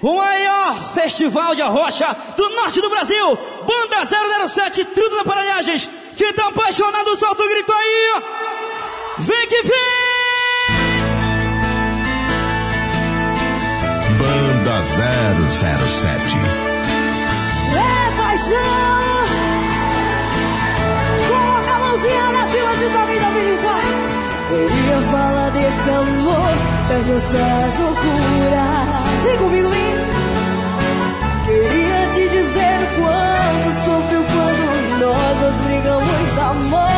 O maior festival de arrocha do norte do Brasil, Banda 007, Trilho das Aparelhagens. Quem tá apaixonado, solta o grito aí. Vem que vem! Banda 007. É paixão! Coloca a mãozinha pra cima, desabilizar. Queria falar desse amor, dessas loucuras. Vem comigo, vem! Queria te dizer o quanto sofreu quando nós dois brigamos, amor.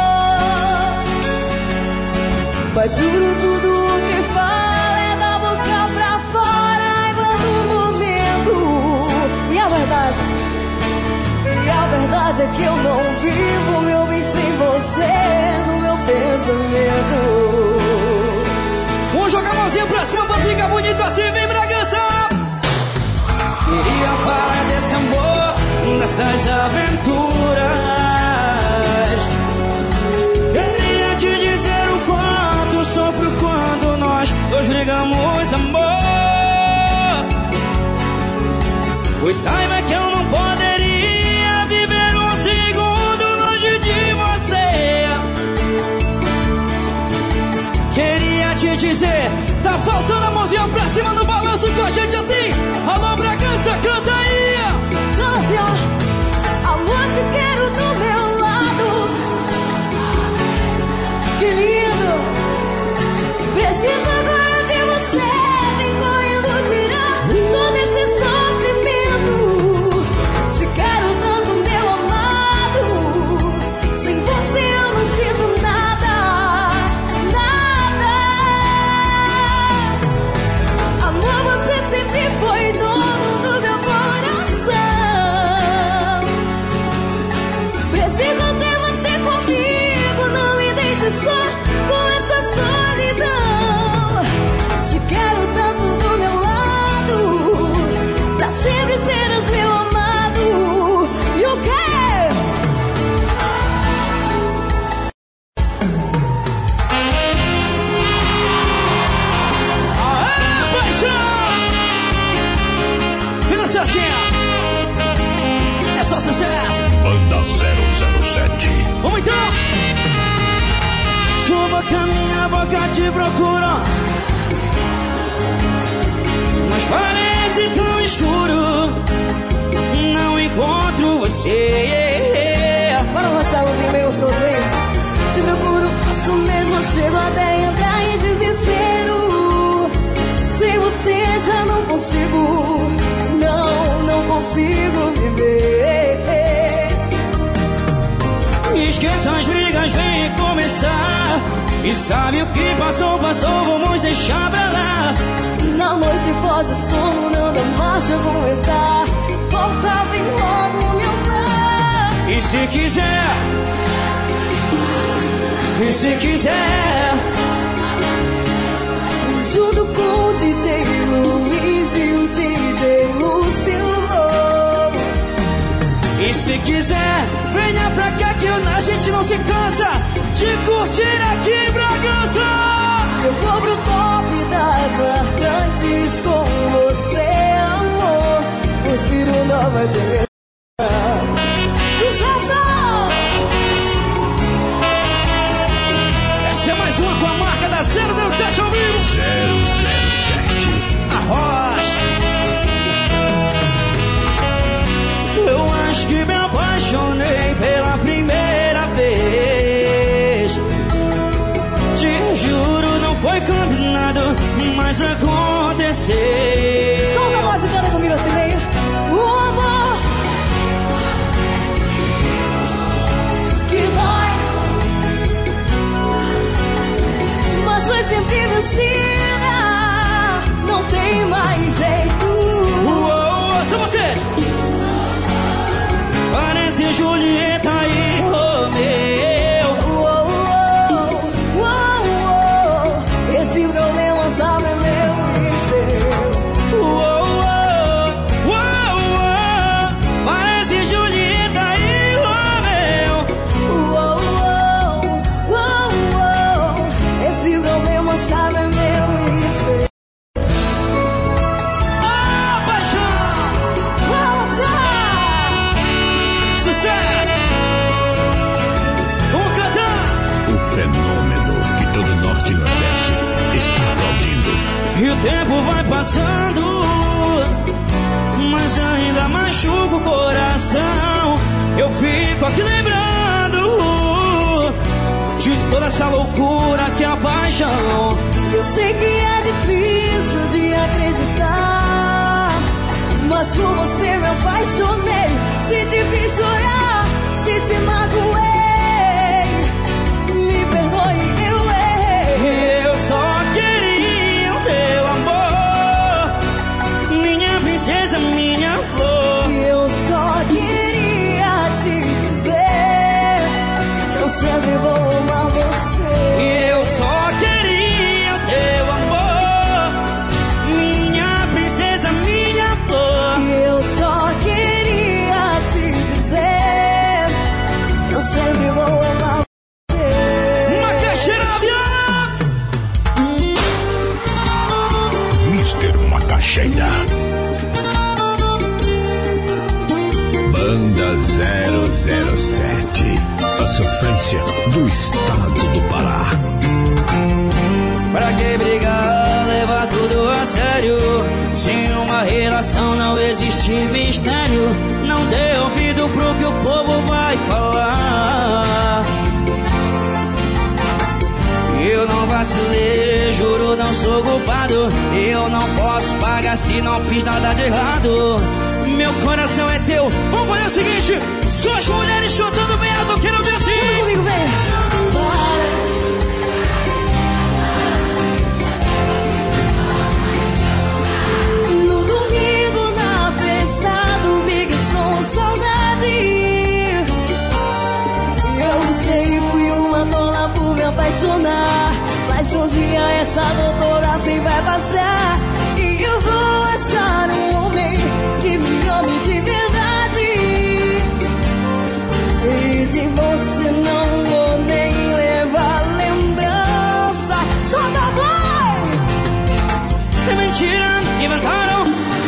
Mas juro tudo o que fala é da boca pra fora, do momento. E a verdade é que eu não vivo meu bem sem você no meu pensamento. Vamos jogar a mãozinha pra cima pra ficar bonito assim, vem Bragança! Queria falar desse amor, dessas aventuras. Queria te dizer o quanto sofro quando nós dois brigamos, amor. Pois saiba que eu não poderia viver um segundo longe de você. Queria te dizer, tá faltando a mãozinha pra cima no balanço com a gente assim. Alô Bragança, canta aí. Câncio, amor, te quero do meu lado. Que lindo. Preciso agora de você. Vem correndo tirar todo esse sofrimento. Te quero tanto, meu amado. Sem você eu não sinto nada, nada. Amor, você sempre foi dono do meu coração. Preciso ter você comigo, não me deixe só com essa solidão. Te quero tanto do meu lado, pra sempre seres meu amado. E o quê? Aê, paixão! Vira Cecinha! É só sucesso! Banda 007. Vamos então! Sua boca, minha boca te procura, mas parece tão escuro. Não encontro você. Bora roçar o meu sorvete. Se procuro, faço mesmo, chego até entrar em desespero. Sem você já não consigo, não consigo viver. Esqueça as brigas, vem começar. E sabe o que passou, vamos deixar pra lá. Na noite foge o sono, não dá mais de aguentar. Volta, vem logo me honrar. E se quiser, junto com o DJ Luiz e o DJ Lúcio. e se quiser, venha pra cá que a gente não se cansa de curtir aqui em Bragança. Eu vou pro top das marcantes com você, amor. Curtir o nova direção. Sucesso! Essa é mais uma com a marca da 007 ao vivo. 007. Arrocha. Eu acho que me apaixonei pela primeira vez. Te juro, não foi combinado, mas aconteceu. Solta a voz e canta comigo assim, vem. O amor que dói, mas foi sempre vencida. Não tem mais jeito. Ouça você! Parece Julieta e Romeu. Esse problema sabe meu e seu. passando, mas ainda machuca o coração. Eu fico aqui lembrando de toda essa loucura que é a paixão. Eu sei que é difícil de acreditar, mas por você me apaixonei. Se te fiz chorar, se te magoei, me perdoe, eu errei. Eu só queria o teu amor, minha princesa, minha flor. Eu só queria te dizer, eu sempre vou amar você. Eu só queria o teu amor, minha princesa, minha flor. Eu só queria te dizer, eu sempre vou amar você. Macaxeira na viola. Mr. Macaxeira. Banda 007. A sofrência do estado do Pará. Pra que brigar, levar tudo a sério? Se uma relação não existe mistério, não dê ouvido pro que o povo vai falar. Eu não vacilei, juro, não sou culpado. Eu não posso pagar se não fiz nada de errado. Meu coração é teu. Vamos fazer o seguinte: só as mulheres cantando bem alto, quero ver assim. Vem comigo, vem. No domingo na festa do Big Som, saudade. Eu sei, fui uma tola por me apaixonar, mas um dia essa doutora assim vai passar e eu vou achar um homem que me ame de verdade. E de você não vou nem levar lembrança. Solta a voz! É mentira, inventaram.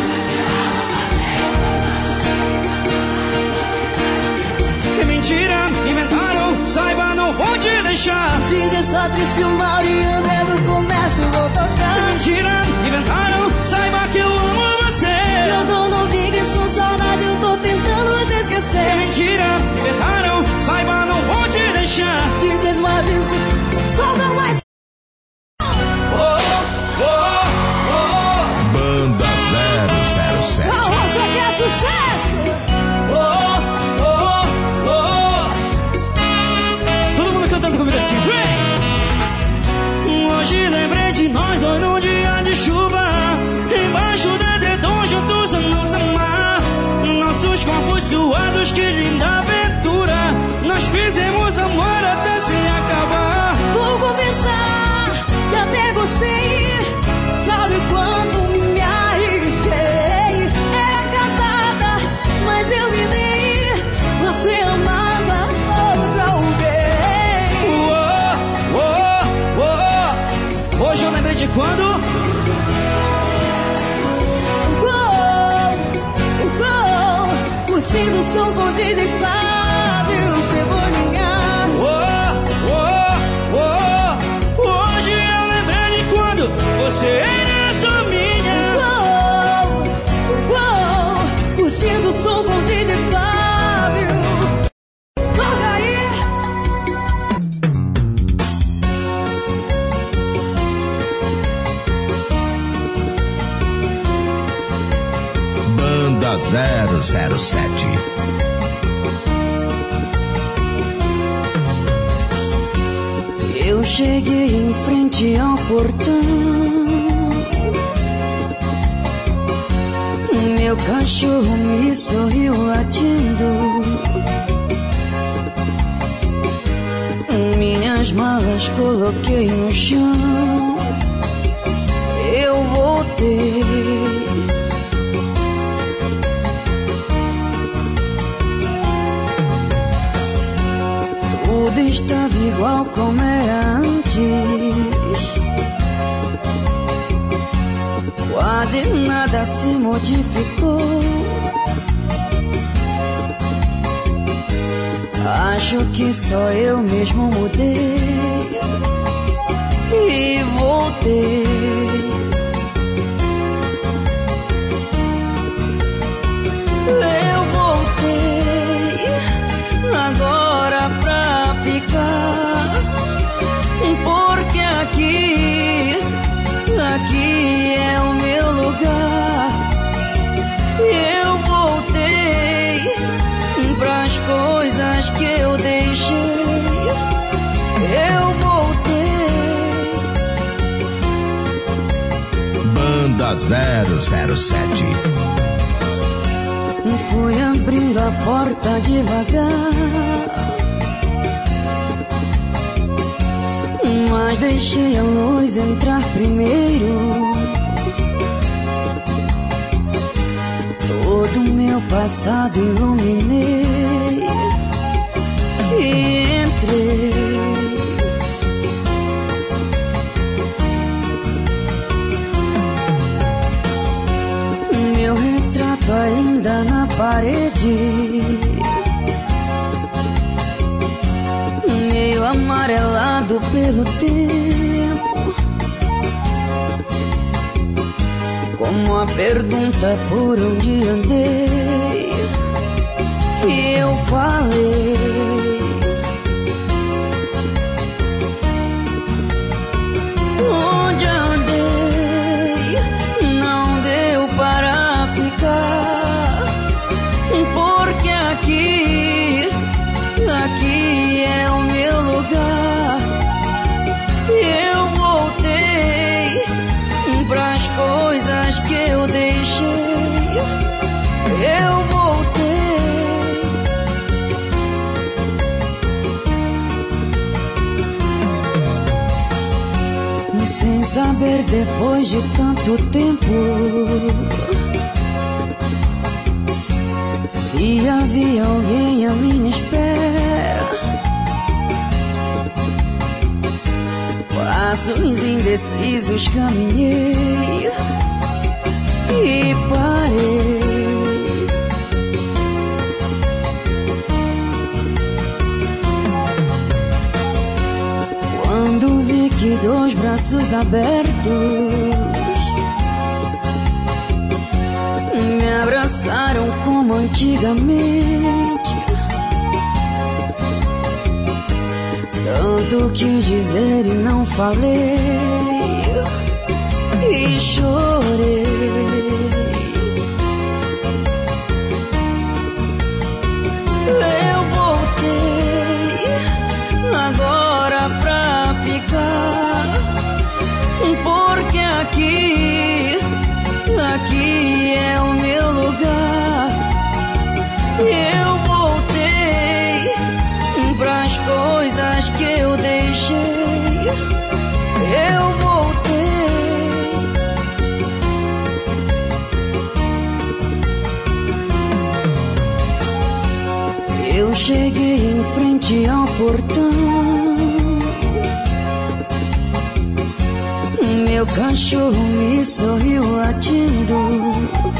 É mentira, inventaram. Saiba, não vou te deixar. DJ só triste, o Mauro e o André do comércio vou É tocar. mentira, inventaram. Saiba que eu amo você. Eu tô no Big Som, saudade, eu tô tentando te É esquecer. mentira, inventaram. Saiba, não vou te deixar. DJs malditos, solta mais. Oh, oh, oh. Banda 007. Arrocha que é sucesso. Oh, oh, oh. Todo mundo cantando comigo assim, vem! Hoje lembrei de nós dois num dia de chuva, embaixo do edredom juntos a nos amar. Nossos corpos suados, que linda aventura. Nós fizemos amor até se acabar. Vou confessar que até gostei. Sabe quando me arrisquei? Era casada, mas eu me dei. Você amava outra alguém. Oh, oh, oh. Hoje eu lembrei de quando? Curtindo o som com DJ Fábio Cebolinha. Oh, oh, oh. Hoje eu lembrei de quando você era só minha. Curtindo o som com DJ Fábio. Toca aí. Banda 007. Eu cheguei em frente ao portão. Meu cachorro me sorriu latindo. Minhas malas coloquei no chão. Eu voltei. Tudo estava igual como era antes. Quase nada se modificou. Acho que só eu mesmo mudei e voltei. da 007. Fui abrindo a porta devagar, mas deixei a luz entrar primeiro. Todo o meu passado iluminei e entrei. Meu retrato ainda na parede, meio amarelado pelo tempo, como a pergunta por onde andei. E eu falei: onde andei, não deu para ficar, porque aqui é o meu lugar. Eu voltei pras coisas que eu deixei. Eu voltei. E sem saber, depois de tanto tempo, se havia alguém à minha espera. Passos indecisos caminhei e parei. Quando vi que dois braços abertos me abraçaram como antigamente, tanto quis dizer e não falei, e chorei. Eu voltei agora pra ficar, porque aqui é o meu lugar. Eu voltei pras coisas que eu deixei. Eu voltei. Eu cheguei em frente ao portão. Meu cachorro me sorriu latindo.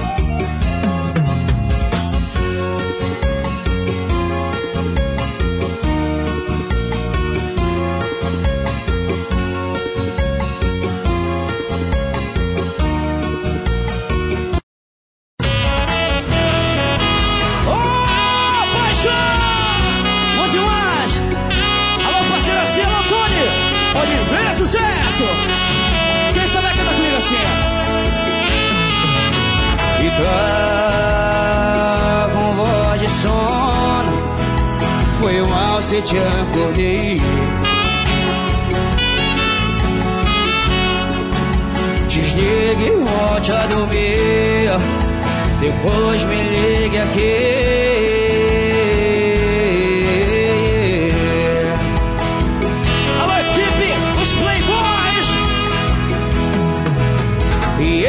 Te acordei, desligue e volte a dormir, depois me ligue aqui. Alô, equipe dos Playboys! E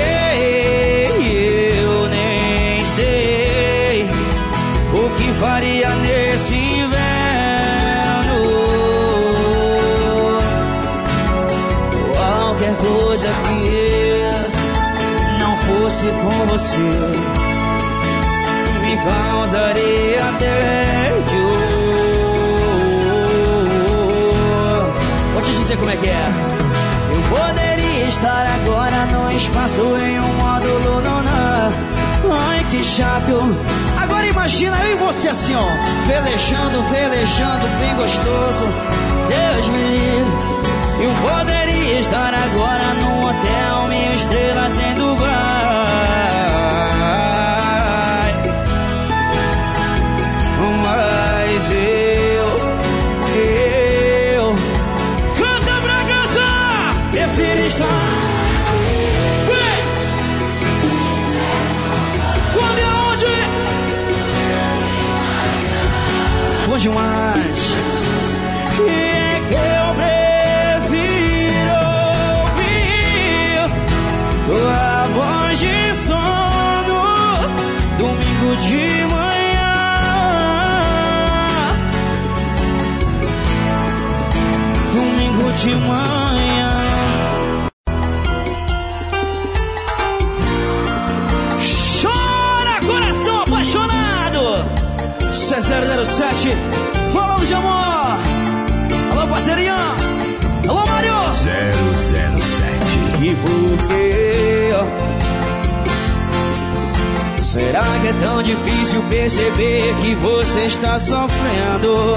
eu nem sei o que faria nesse inverno. Coisa que não fosse com você me causaria tédio. Vou te dizer como é que é. Eu poderia estar agora no espaço em um módulo lunar. Ai, que chato. Agora imagina eu e você assim, ó, velejando, bem gostoso. Deus me livre. Eu poderia estar agora num hotel 1000 estrelas em Dubai. Mas eu canta pra casa, prefiro estar. Vem! demais. E é que eu prefiro ouvir tua voz de sono domingo de manhã. Domingo de manhã. Chora, coração apaixonado. Isso é 007, falando de amor. Alô, parceirinho. Alô, Mário. 007. E por quê? Será que é tão difícil perceber que você está sofrendo?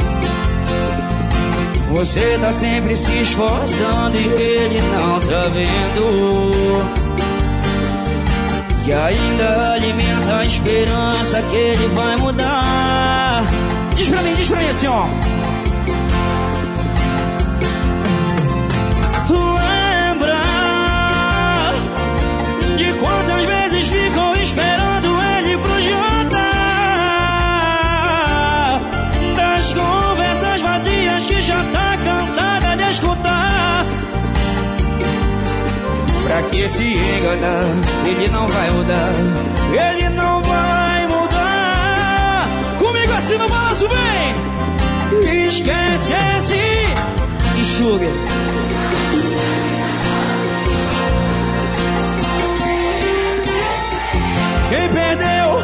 Você tá sempre se esforçando e ele não tá vendo. E ainda alimenta a esperança que ele vai mudar. Diz pra mim assim, ó. Lembra de quantas vezes ficou esperando ele pro jantar? Das conversas vazias que já tá cansada de escutar. Pra que se enganar? Ele não vai mudar. Ele não vai mudar. Comigo assim no balanço, vem! Esquece esse enxuga. Quem perdeu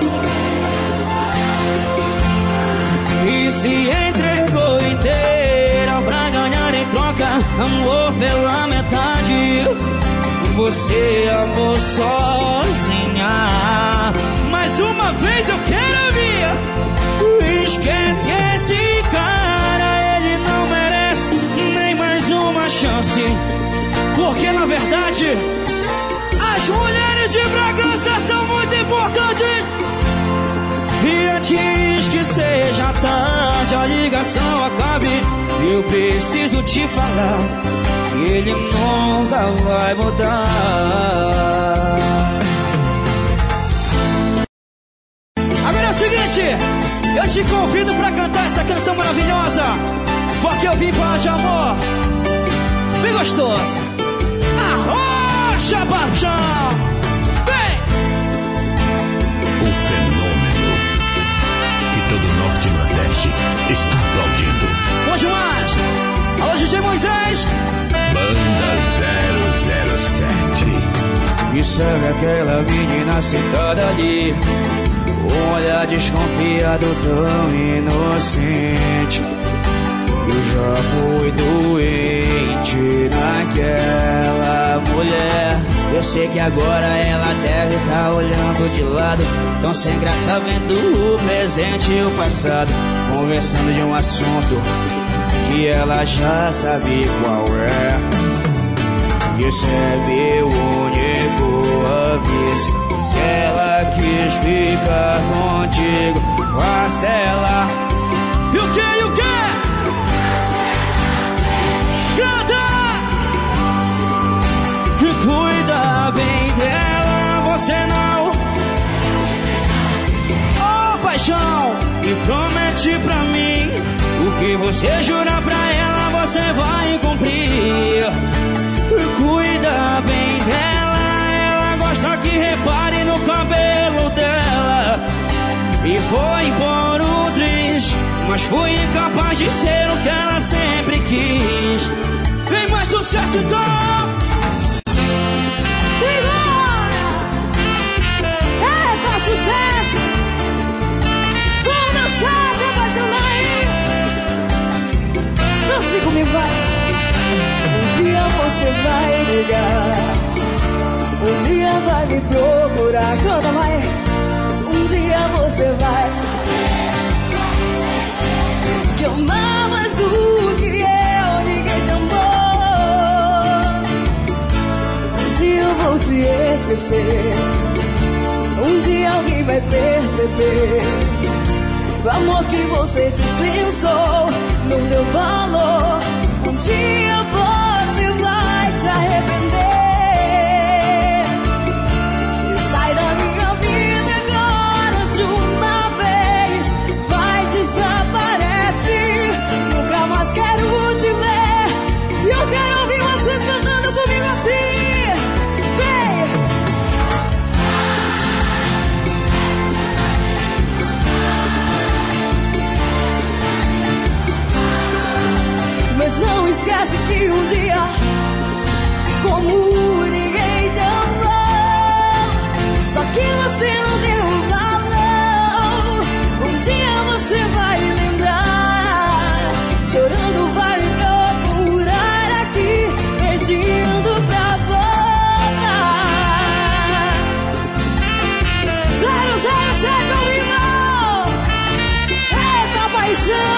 e se entregou inteira pra ganhar em troca amor pela metade. Você amou sozinha. Mais uma vez eu quero ouvir. Esquece esse cara, ele não merece nem mais uma chance. Porque na verdade as mulheres de Bragança são muito importantes. E antes que seja tarde, a ligação acabe, eu preciso te falar, ele nunca vai mudar. Agora é o seguinte, eu te convido pra cantar essa canção maravilhosa, porque eu vim falar de amor bem gostoso. Arrocha, paixão! Vem! O fenômeno que todo o Norte e Nordeste está aplaudindo. Bom demais! Alô, DJ Moisés! Banda 007. E sabe aquela menina sentada ali, um olhar desconfiado tão inocente. Eu já fui doente naquela mulher. Eu sei que agora ela deve estar olhando de lado, tão sem graça vendo o presente e o passado, conversando de um assunto que ela já sabe qual é. Isso é meu único aviso. Se ela quis ficar contigo, faça ela. E o que? Canta! E cuida bem dela, você não. Oh, paixão, e promete pra mim, o que você jurar pra ela, você vai cumprir. Cuida bem dela, ela gosta que repare no cabelo dela. E foi por um triz, mas fui incapaz de ser o que ela sempre quis. Vem mais sucesso então! Segura! É pra sucesso! Vamos dançar, se apaixonar aí! Dance comigo, vai! Um dia você vai ligar, um dia vai me procurar, canta, vai! Um dia você vai que amar mais do que eu, ninguém te amou. Um dia eu vou te esquecer, um dia alguém vai perceber o amor que você dispensou não deu valor. Um dia você vai se arrepender e sai da minha vida agora de uma vez, vai desaparecer. que um dia, como ninguém te amou, só que você não deu valor. Um dia você vai lembrar, chorando vai me procurar aqui, pedindo pra voltar. 007 ao vivo. Eita paixão.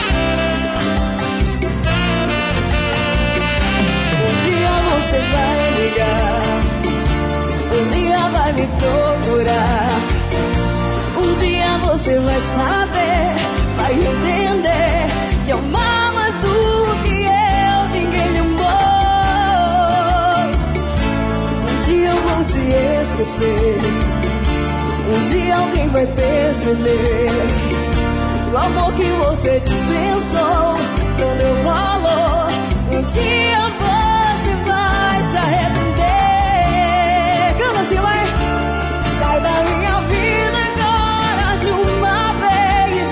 Você vai ligar, um dia vai me procurar, um dia você vai saber, vai entender que amar mais do que eu, ninguém lhe amou. Um dia eu vou te esquecer, um dia alguém vai perceber o amor que você dispensou, não deu valor. Um dia você vai se arrepender. Canta assim, vai. Sai da minha vida agora de uma vez.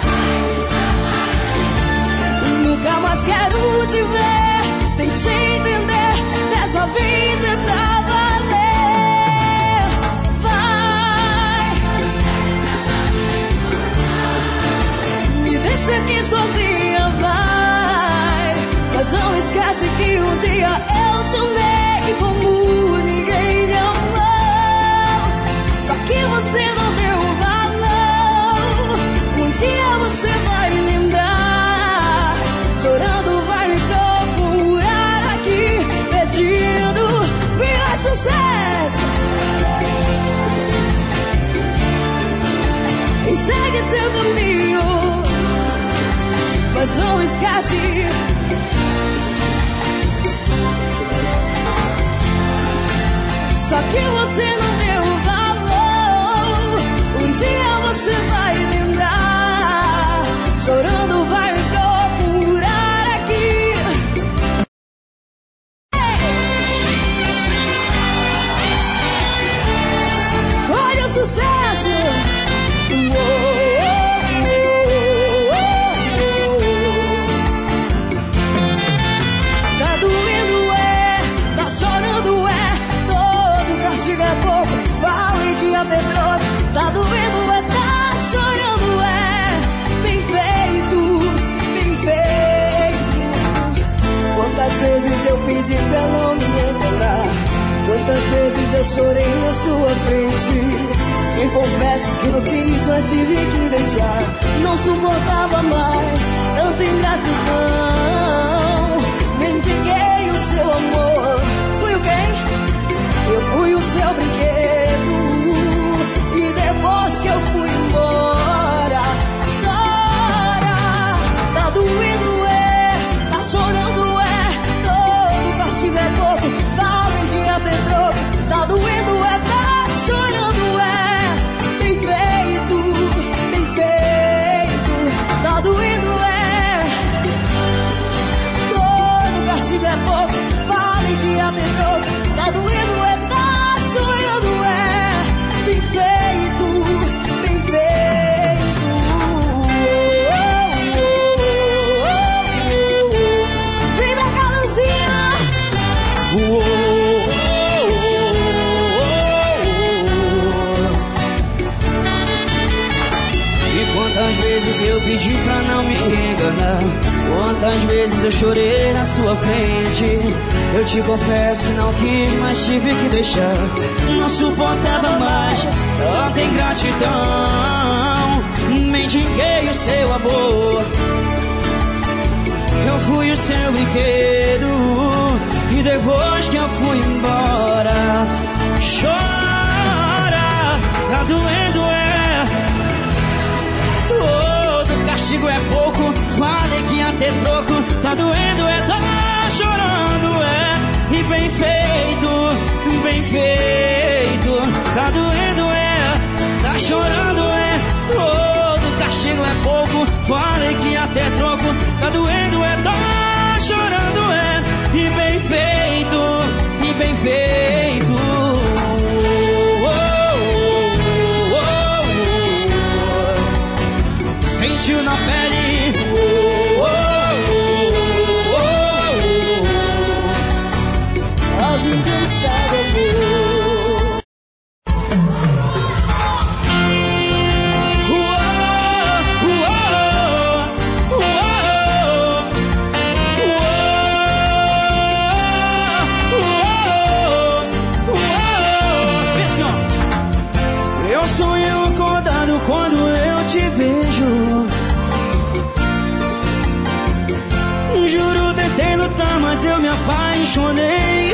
Nunca mais quero te ver, tente entender, dessa vez é pra valer. Vai, me deixa aqui sozinha, vai. Mas não esquece que um dia eu te amei como ninguém te amou, só que você não deu valor. Um dia você vai lembrar, chorando vai me procurar aqui, pedindo viva sucesso. E segue seu caminho, mas não esquece. Só que você não deu valor. Um dia você vai lembrar, chorando vai me procurar aqui. Olha o sucesso. Tá doendo, tá chorando, é pouco, vale que até troca. Tá doendo, tá chorando, bem feito, bem feito. Quantas vezes eu pedi pra não me encontrar, quantas vezes eu chorei na sua frente. Te confesso que eu quis, mas tive que deixar. Não suportava mais tanta ingratidão. Mendiguei o seu amor. Fui o quem? Eu fui o seu brinquedo, e depois que eu fui embora, chora. Tá doendo, tá chorando, todo castigo é pouco, vale que até troco. Tá doendo, tá chorando, bem feito, bem feito. Tá doendo, todo castigo é pouco, vale que até troco. Tá doendo, tá chorando, bem feito, bem feito. Vem da calanzinha. E quantas vezes eu pedi pra não me enganar, quantas vezes eu chorei na sua frente. Eu te confesso que não quis, mas tive que deixar. Não suportava mais tanta ingratidão. Mendiguei o seu amor, eu fui o seu brinquedo, e depois que eu fui embora, chora. Tá doendo, todo castigo é pouco, vale que até troco. Tá doendo, tá chorando, e bem feito, bem feito. Tá doendo, tá chorando, todo castigo é pouco, vale que até troco. Tá doendo, tá chorando, e bem feito, e bem feito. Sentiu na pele, Eu sonho acordado quando eu te beijo. Juro, tentei lutar, mas eu me apaixonei.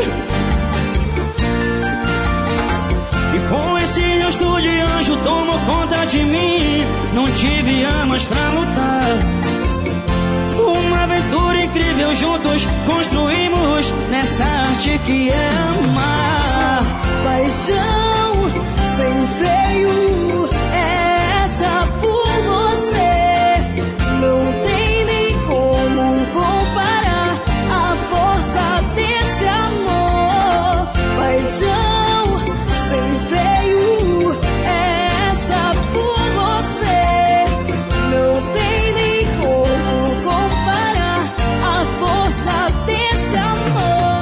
E com esse rosto de anjo tomou conta de mim. Não tive armas pra lutar. Uma aventura incrível juntos construímos nessa arte que é amar. Paixão sem freio, essa por você. Não tem nem como comparar a força desse amor. Paixão sem freio, essa por você. Não tem nem como comparar a força desse amor.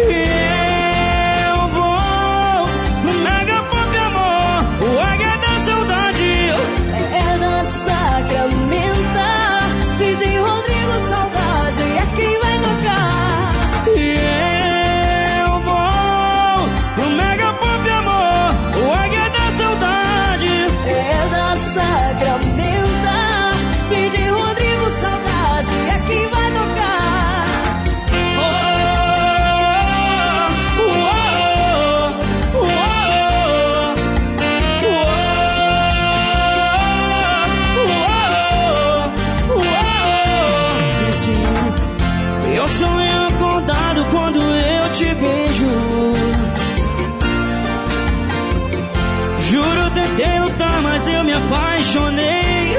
Eu vou no Mega Pop Amor, o Águia da Saudade. É na Sacramento, DJ Rodrigo Saudade é quem vai tocar. Eu vou no Mega Pop Amor, o Águia da Saudade. É na Sacramento, DJ Rodrigo Saudade é quem vai tocar. Eu sonho acordado quando eu te beijo. Juro, tentei lutar, mas eu me apaixonei.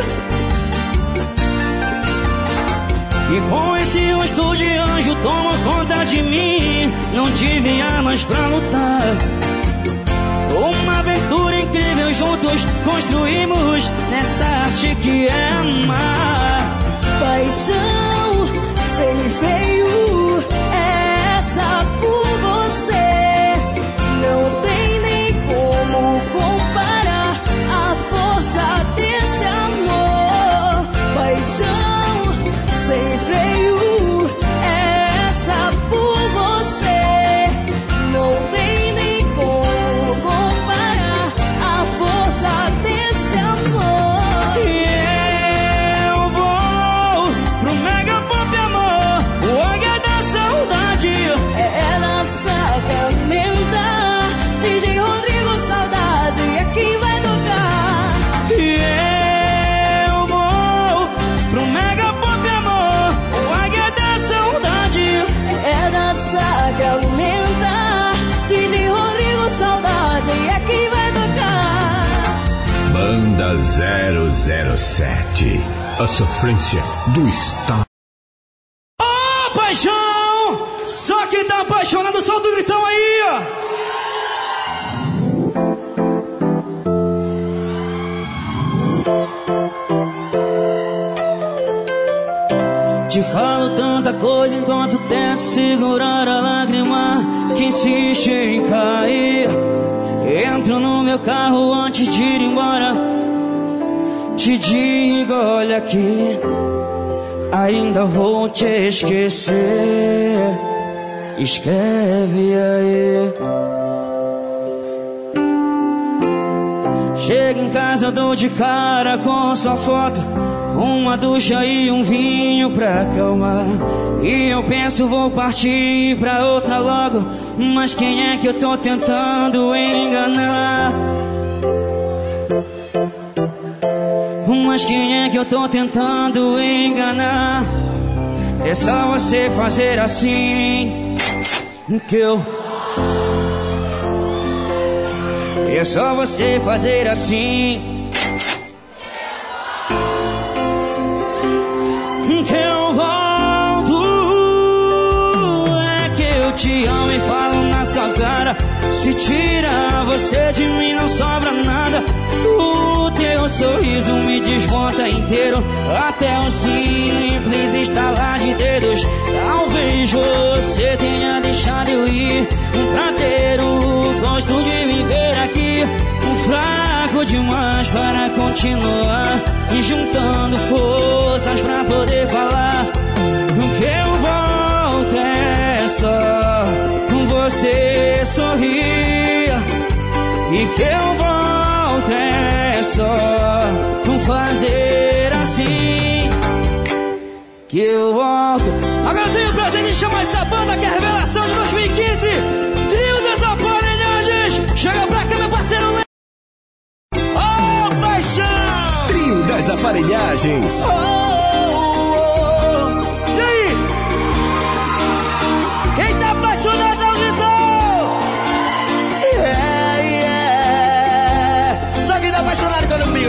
E com esse rosto de anjo tomou conta de mim. Não tive armas pra lutar. Uma aventura incrível juntos construímos nessa arte que é amar. Paixão sem freio, essa por você. Não tem nem como comparar a força desse amor. Paixão sem freio, essa por você. Não tem nem como comparar a força desse amor. Eu vou pro Mega Pop Amor, o Águia da Saudade. É na Sacramento, DJ Rodrigo Saudade é quem vai tocar. Eu vou pro Mega Pop Amor, o Águia da Saudade. É na Sacramento, DJ Rodrigo Saudade é quem vai tocar. Banda 007. A sofrência do estado. Ô, paixão! Só quem tá apaixonado, solta o gritão aí, ó! Te falo tanta coisa enquanto tento segurar a lágrima que insiste em cair. Entro no meu carro antes de ir embora. Te digo, olha aqui, ainda vou te esquecer. Escreve aí. Chego em casa, dou de cara com sua foto, uma ducha e um vinho pra acalmar. E eu penso, vou partir pra outra logo. Mas quem é que eu tô tentando enganar? Mas quem é que eu tô tentando enganar? É só você fazer assim que eu... É só você fazer assim que eu volto. É que eu te amo e falo na sua cara. Se tira você de mim não sobra nada. O teu sorriso me desmonta inteiro, até um simples estalar de dedos. Talvez você tenha deixado eu ir pra ter o gosto de viver aqui. Fraco demais para continuar, e juntando forças pra poder falar. O que eu volto é só com você sorrir. E que eu volto é só fazer assim que eu volto. Agora eu tenho o prazer de chamar essa banda que é a revelação de 2015, Trio das Aparelhagens. Chega pra cá, meu parceiro. Oh, paixão! Trio das Aparelhagens. E aí? Quem tá apaixonado é o gritou. Só quem tá apaixonado quando eu pio,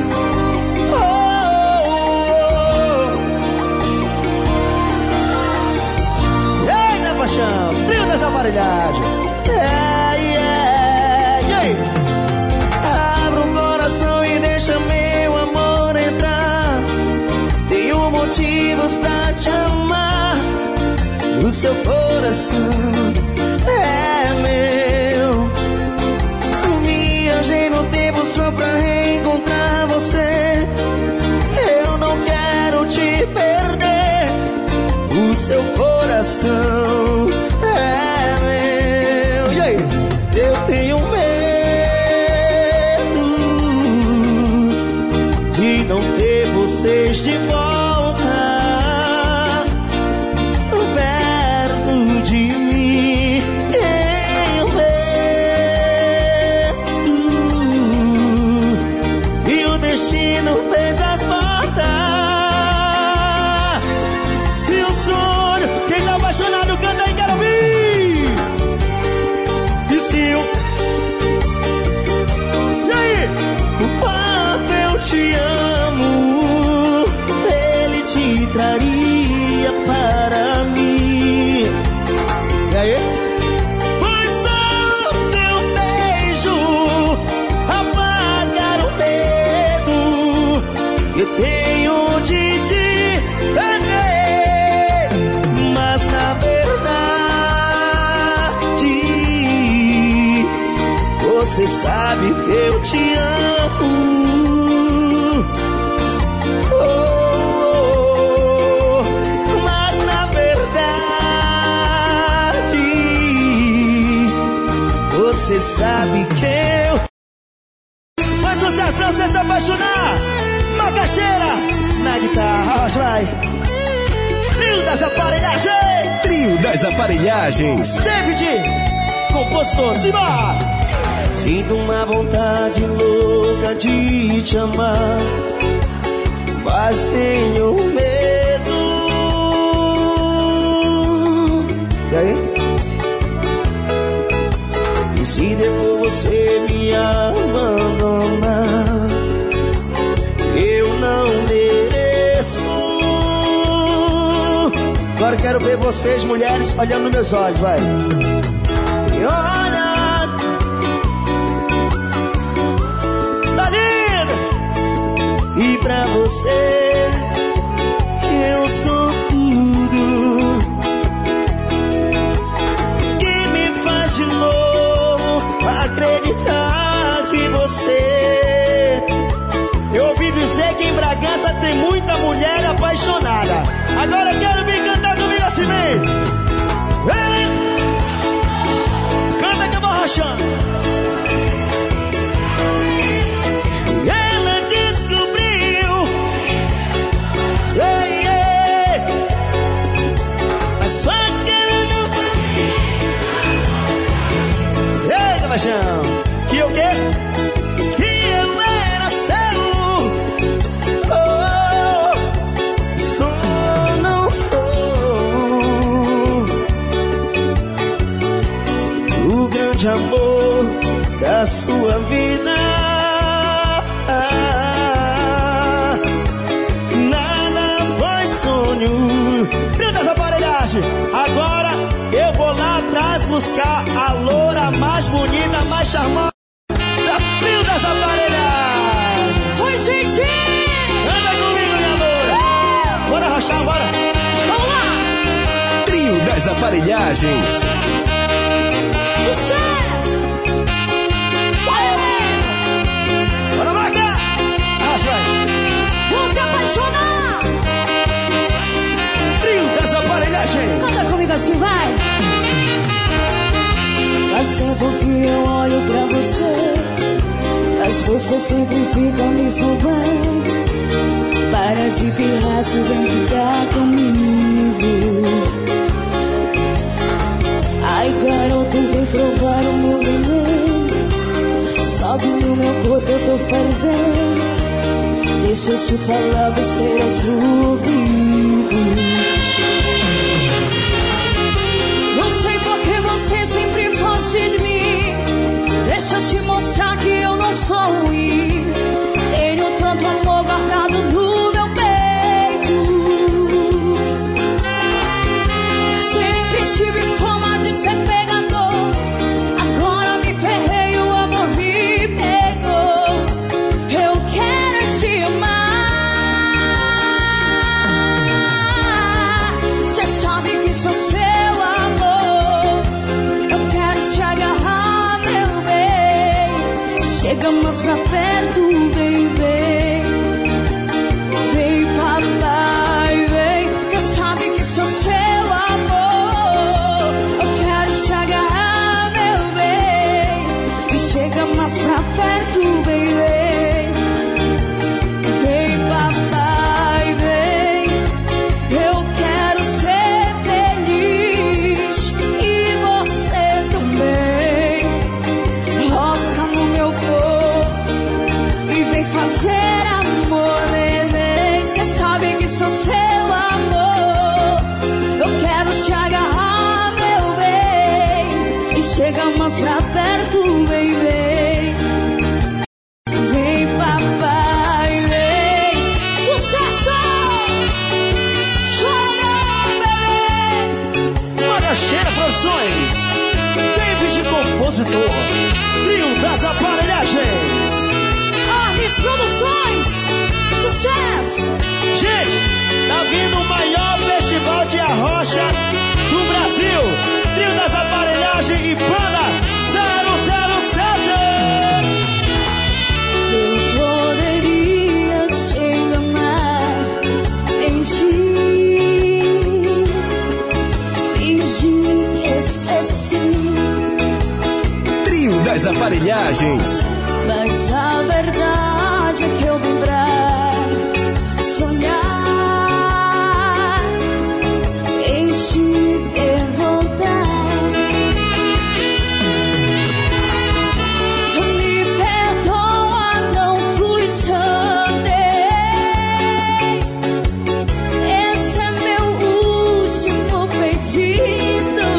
Eita, paixão, Trio das Aparelhagens. E aí? Abra o coração e deixa meu amor entrar. Tenho motivos pra te amar. O seu coração é meu. Viajei no tempo só pra reencontrar você. Eu não quero te perder. O seu coração é meu. E aí? Eu tenho medo de não ter vocês de volta perto de mim. Tenho medo e o destino fez as portas. E o sonho, quem tá apaixonado canta e quero ouvir. E se eu... E aí? O quanto eu te amo, ele te traria para mim. E aí? Foi só o teu beijo apagar o medo que eu tenho de te perder. Mas na verdade você sabe que eu te amo. Mas na verdade você sabe que eu... Faz sucesso pra você se apaixonar. Macaxeira na guitarra, vai. Trio das Aparelhagens. Trio das Aparelhagens. David, compositor, Simba. Sinto uma vontade louca de te amar, mas tenho medo. E aí? E se depois você me abandonar, eu não mereço. Agora eu quero ver vocês, mulheres, olhando nos meus olhos, vai. E olha, tá lindo. E pra você eu sou tudo que me faz de novo acreditar que você... Eu ouvi dizer que em Bragança tem muita mulher apaixonada. Agora eu quero me cantar comigo assim mesmo. Canta que eu vou rachando. Ela descobriu, mas só que ela não... Eita, paixão. Que o quê? Que eu era seu. Não sou o grande amor da sua vida. Nada foi sonho. Trio das Aparelhagens. Agora eu vou lá atrás buscar a loura mais bonita, mais charmosa da Trio das Aparelhagens. Oi, gente! Anda comigo, minha loura. Bora rochar, bora. Vamos lá! Trio das Aparelhagens. Sucesso! Bora, vaca! Arrasta, vai. Vamos se apaixonar! Trio das Aparelhagens. Canta comigo assim, vai! Faz tempo que eu olho pra você, mas você sempre fica me salvando. Para de pirraça, vem ficar comigo. Ai garoto, vem provar o meu veneno. Sobe no meu corpo, eu tô fervendo. Deixa eu te falar, você é ouvido. Não sei por que você sempre foge de mim. Deixa eu te mostrar que eu não sou ruim. Tenho tanto amor guardado no meu peito. Sempre tive fama de ser pegador. Agora me ferrei, o amor me pegou. Eu quero te amar. Cê sabe que sou seu amor. Eu quero te agarrar, meu bem. Chega mais pra perto, vem, vem. Vem, papai, vem. Cê sabe que sou seu amor. Eu quero te agarrar, meu bem. E chega mais pra perto, vem, vem. Vem, papai, vem. Eu quero ser feliz. E você também. Rosca no meu corpo e vem fazer amor, neném. Cê sabe que sou seu amor. Eu quero te agarrar, meu bem. E chega mais pra perto, vem, vem. Vem, papai, vem. Sucesso! Chora, bebê. Macaxeira Produções, David Compositor, Trio das Aparelhagens. Arnes Produções. Sucesso! Gente, tá vindo o maior festival de arrocha do Brasil. Trio das Aparelhagens e Banda 007. Eu poderia te enganar, mentir, fingir que esqueci. Trio das Aparelhagens. Mas a verdade é que eu vim pra sonhar em te ver voltar. Me perdoa, não fui Sunday. Esse é meu último pedido.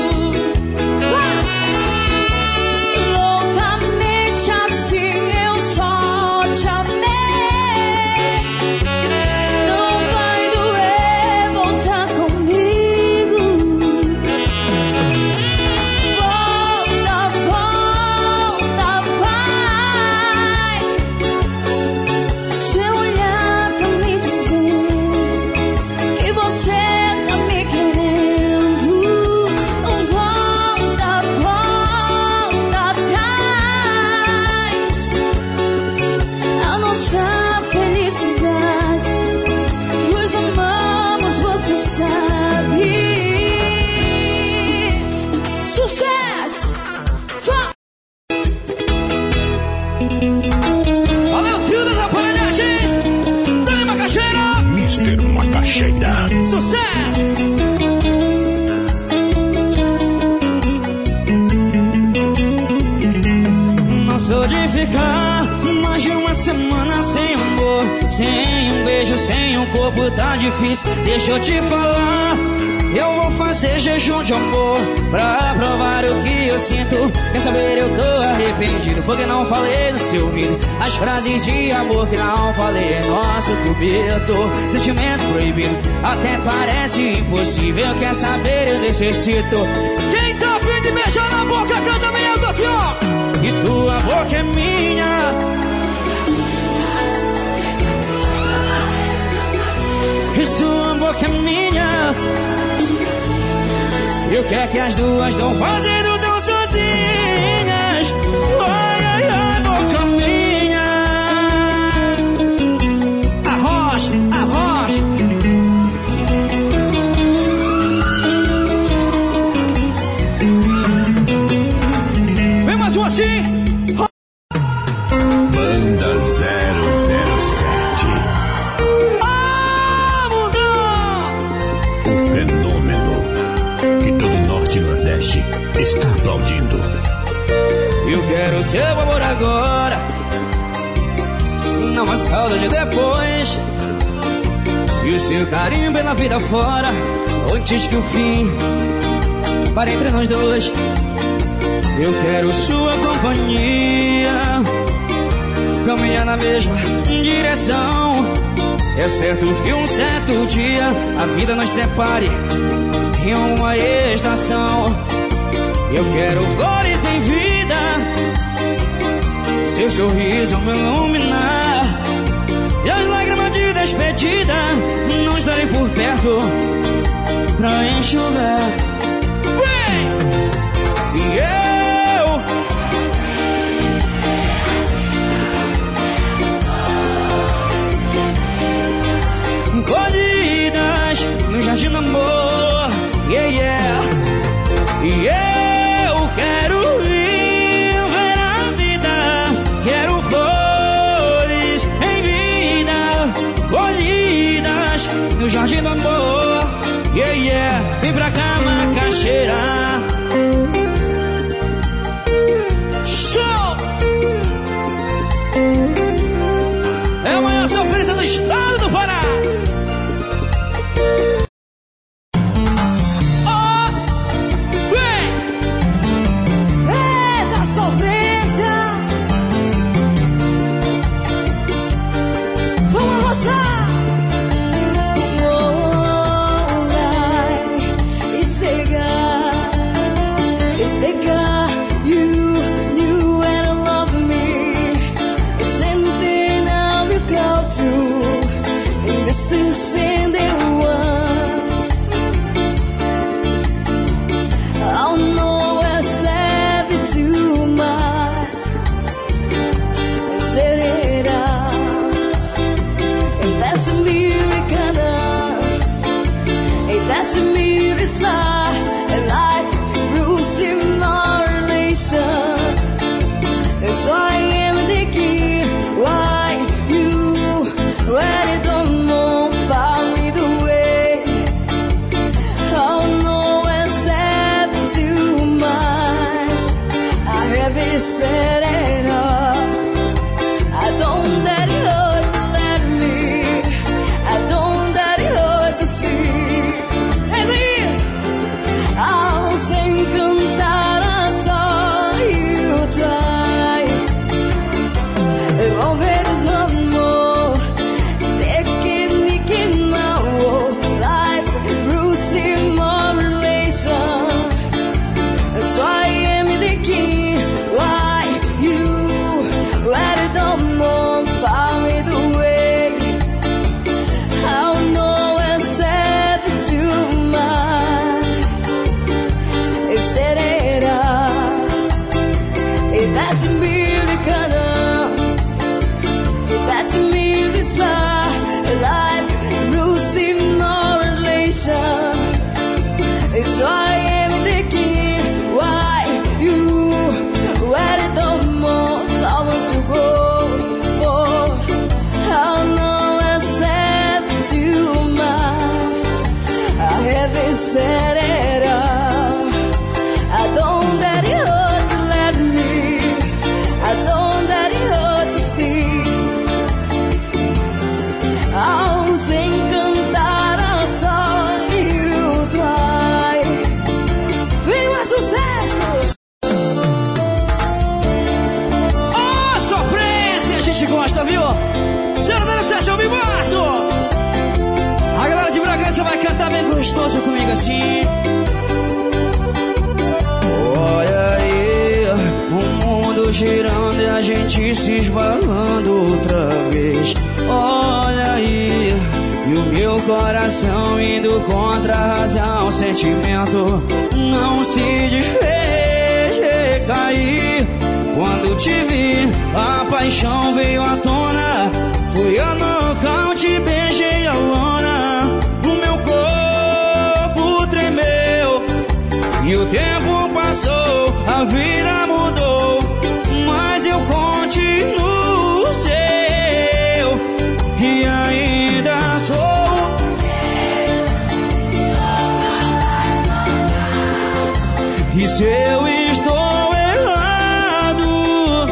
Loucamente assim eu só te amei. Não vai doer voltar comigo. Volta, volta, vai. Seu olhar tá me dizendo que você tá me querendo. Volta, volta atrás. A nossa felicidade, nos amamos, você sabe. Sucesso! Valeu, Trio das Aparelhagens. Dani Macaxeira. Mr. Macaxeira. Sucesso! Não sou de ficar mais de uma semana sem amor, sem um beijo, sem um corpo, tá difícil. Deixa eu te falar, eu vou fazer jejum de amor pra provar o que eu sinto. Quer saber, eu tô arrependido porque não falei no seu ouvido as frases de amor que não falei em nosso cobertor. Sentimento proibido, até parece impossível. Quer saber, eu necessito. Quem tá afim de beijar na boca, canta bem alto assim, ó. E tua boca é minha. E sua boca é minha. E o que é que as duas estão fazendo tão sozinhas? Ai, ai, ai, boca minha. Arrocha, arrocha. Vem mais um assim. seu amor agora, não há saudade depois. E o seu carinho pela vida fora, antes que o fim pare entre nós dois. Eu quero sua companhia, caminhar na mesma direção. É certo que um certo dia a vida nos separe em uma estação. Eu quero flores em vida, seu sorriso me iluminar, e as lágrimas de despedida não estarei por perto pra enxugar. E eu colhidas no jardim do amor, yeah, yeah. E eu quero viver a vida, quero flores em vida, colhidas no jardim do amor, yeah, yeah. Vem pra cá, macaxeira. Show! É a maior sofrência do estado do Pará. Girando e a gente se esbarrando outra vez. Olha aí, e o meu coração indo contra a razão. O sentimento não se desfez, caí. Quando te vi, a paixão veio à tona. Fui a nocaute, beijei a lona. O meu corpo tremeu e o tempo passou, a vida mudou, mas eu continuo seu e ainda sou. E se eu estou errado,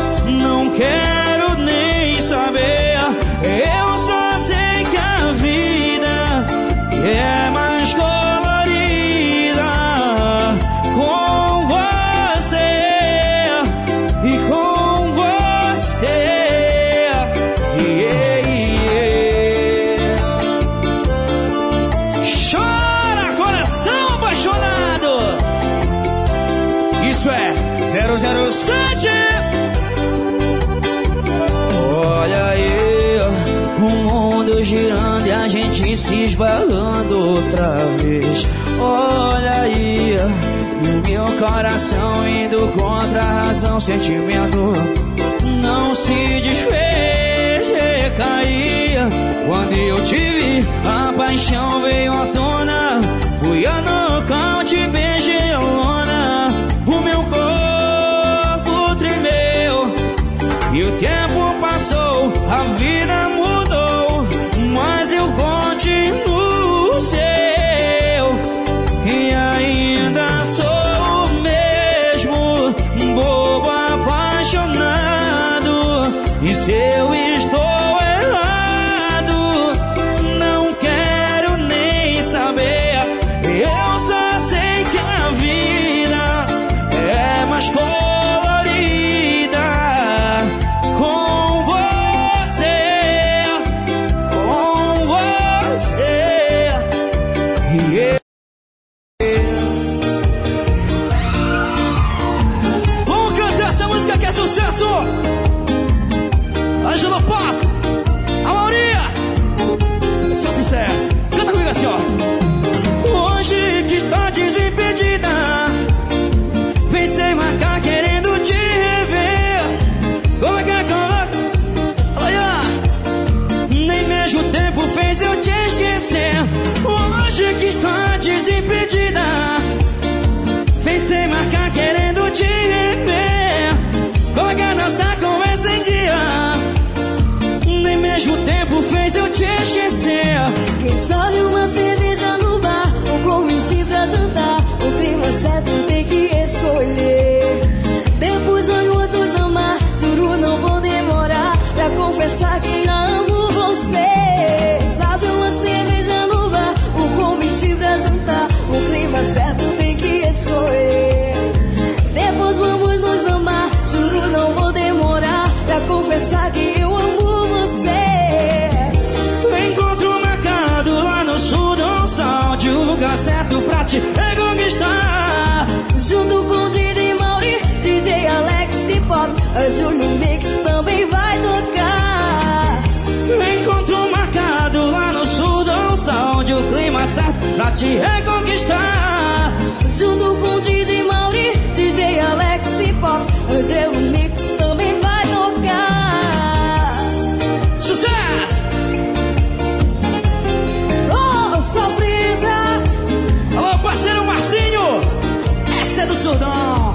e se esbalando outra vez. Olha aí, e o meu coração indo contra a razão. Sentimento não se desfez, recaía. Quando eu te vi, a paixão veio à tona. Fui a nocaute, beijei a lona. O meu corpo tremeu e o tempo passou, a vida mudou, mas eu continuo seu. E ainda sou o mesmo bobo apaixonado. E se eu estou errado, não quero nem saber. Eu só sei que a vida é mais colorida com você, com você. Vamos cantar essa música que é sucesso. Ângelo Pop, a Maurinha, esse é o sucesso. Canta comigo assim, ó. Hoje que está desimpedida, pensei marcar querendo te rever. Coloca, olha, nem mesmo tempo fez eu te esquecer. Hoje que está desimpedida, pensei marcar querendo te rever. Coloca nossa conversa em dia, nem mesmo tempo fez eu te esquecer. Quem sabe uma cerveja no bar, um convite pra jantar, o clima certo tem que escolher. Depois olho os dois amar, juro não vou demorar pra confessar que amo você. Sabe uma cerveja no bar, um convite pra jantar, o clima certo tem que escolher. Depois vamos nos amar, juro não vou demorar pra confessar que eu amo você. Encontro marcado lá no sul do Sound, o lugar certo pra te reconquistar. Junto com DJ Mauri, DJ Alex e Pop, a Júlio Mix também vai tocar. Encontro marcado lá no sul do Sound, o clima certo pra te reconquistar. Junto com DJ Mauri, DJ Alex e Pop, a Júlio Mix também vai tocar. Sucesso! Surpresa! Alô, parceiro Marcinho! Essa é do Surdão!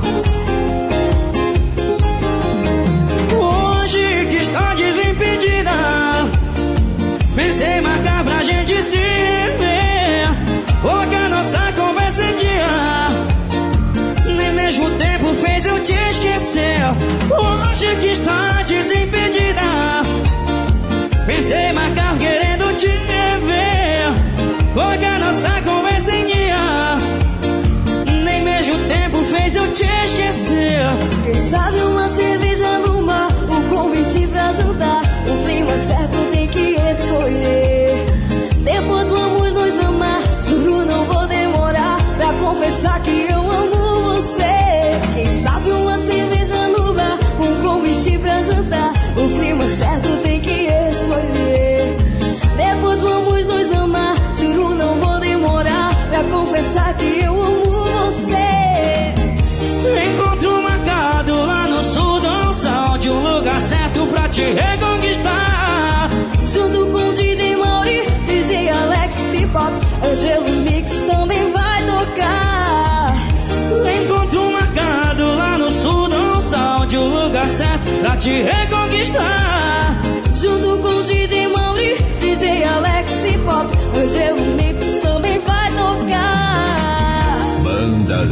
Hoje que está desimpedida, pensei marcar pra gente se ver. Colocar nossa conversa em dia, nem mesmo tempo fez eu te esquecer. Hoje que está desimpedida, pensei marcar querendo te rever. Colocar nossa conversa em dia, nem mesmo tempo fez eu te esquecer. Quem sabe uma cerveja no mar, um convite pra jantar, o clima certo tem que escolher. Depois vamos nos amar, juro não vou demorar pra confessar que eu amo você. Quem sabe uma cerveja no bar, um convite pra jantar, o clima certo tem que escolher. Depois vamos nos amar, juro não vou demorar pra confessar que eu amo você. Encontro marcado lá no sul do Sound, um lugar certo pra te reconquistar. Junto com DJ Mauri, DJ Alex e Pop, Angelo Mix também vai tocar. Encontro marcado lá no sul do Sound, um lugar certo pra te reconquistar. Junto com DJ Mauri, DJ Alex e Pop, Angelo Mix também vai tocar. Banda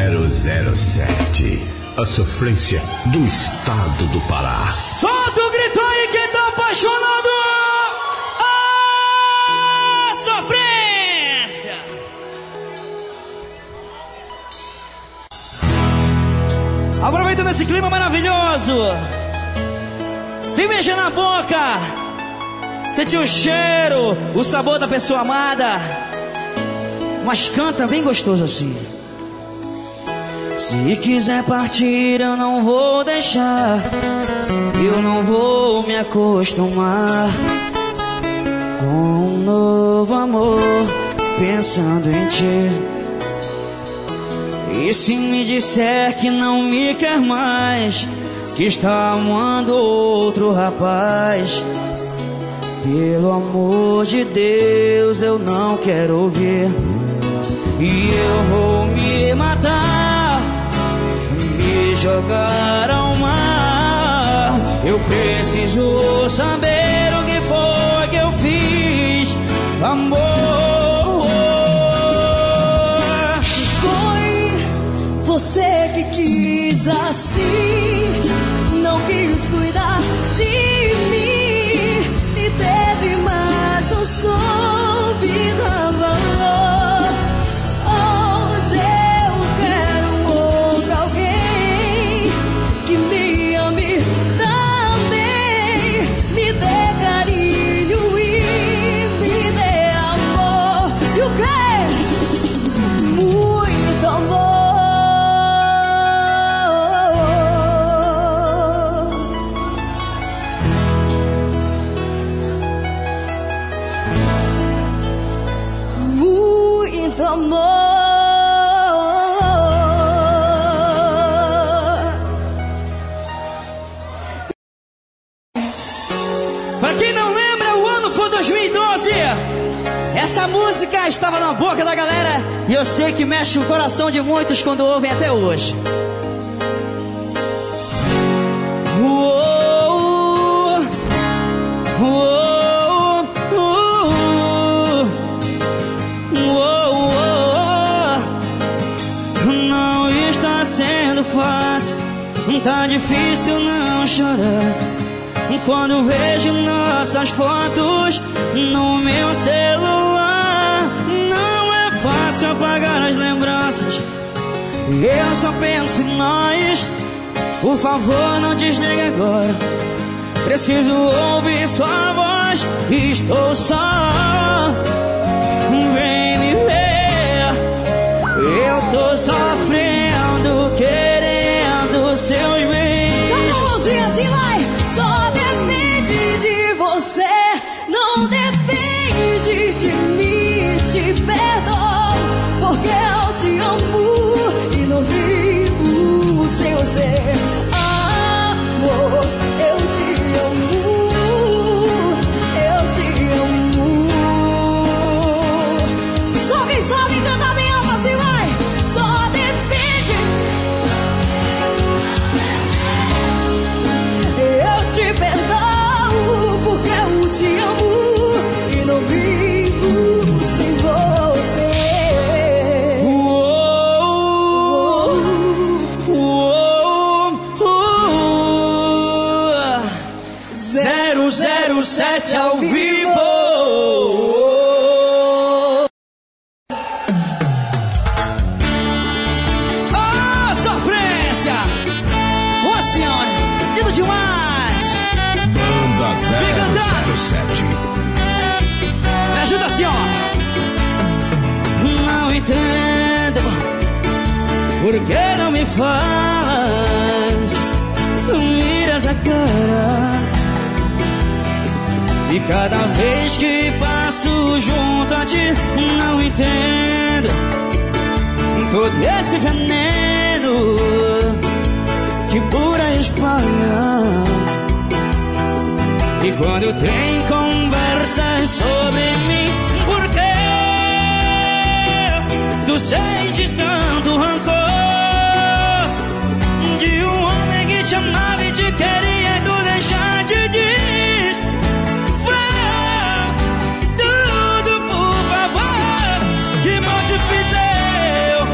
007, a sofrência do estado do Pará. Solta o grito aí quem tá apaixonado. A sofrência. Aproveitando esse clima maravilhoso, vem beijar na boca, sentir o cheiro, o sabor da pessoa amada, mas canta bem gostoso assim. Se quiser partir eu não vou deixar, eu não vou me acostumar. com um novo amor, pensando em ti. E se me disser que não me quer mais, que está amando outro rapaz, pelo amor de Deus eu não quero ouvir. E eu vou me matar, me jogar ao mar. Eu preciso saber o que foi que eu fiz, amor. Foi você que quis assim, não quis cuidar de mim, me teve, mas não soube dar valor. Hoje eu quero outro alguém que me ame também, me dê carinho e me dê amor. E o quê? Muito amor. Muito amor. Pra quem não lembra, o ano foi 2012. Essa música estava na boca da galera e eu sei que mexe o coração de muitos quando ouvem até hoje. Uou, uou, uou, uou. Não está sendo fácil, tá difícil não chorar quando vejo nossas fotos no meu celular. Não é fácil apagar as lembranças, eu só penso em nós. Por favor, não desligue agora, preciso ouvir sua voz. Estou só, vem me ver. Eu tô sofrendo, querendo seus beijos. Só uma mãozinha assim, vai. Só depende de você, não depende de mim. Te perdoo, porque eu te amo e não vivo sem você. Amor, eu te amo, eu te amo. Só quem sabe cantar bem alto assim, vai. Só depende. Eu te perdoo, porque eu te amo e não vivo sem você. Uou, uou, uou. 007 ao vivo. Ah, sofrência! Ô senhora, lindo demais! Banda 007. Me ajuda assim, ó. Não entendo por que não me faz, miras a cara. E cada vez que passo junto a ti, não entendo todo esse veneno que por aí espalha. E quando tem conversas sobre mim, por que tu sentes tanto rancor de um homem que te amava e te queria e tu deixaste de ir? Vá, tudo por favor, que mal te fiz eu?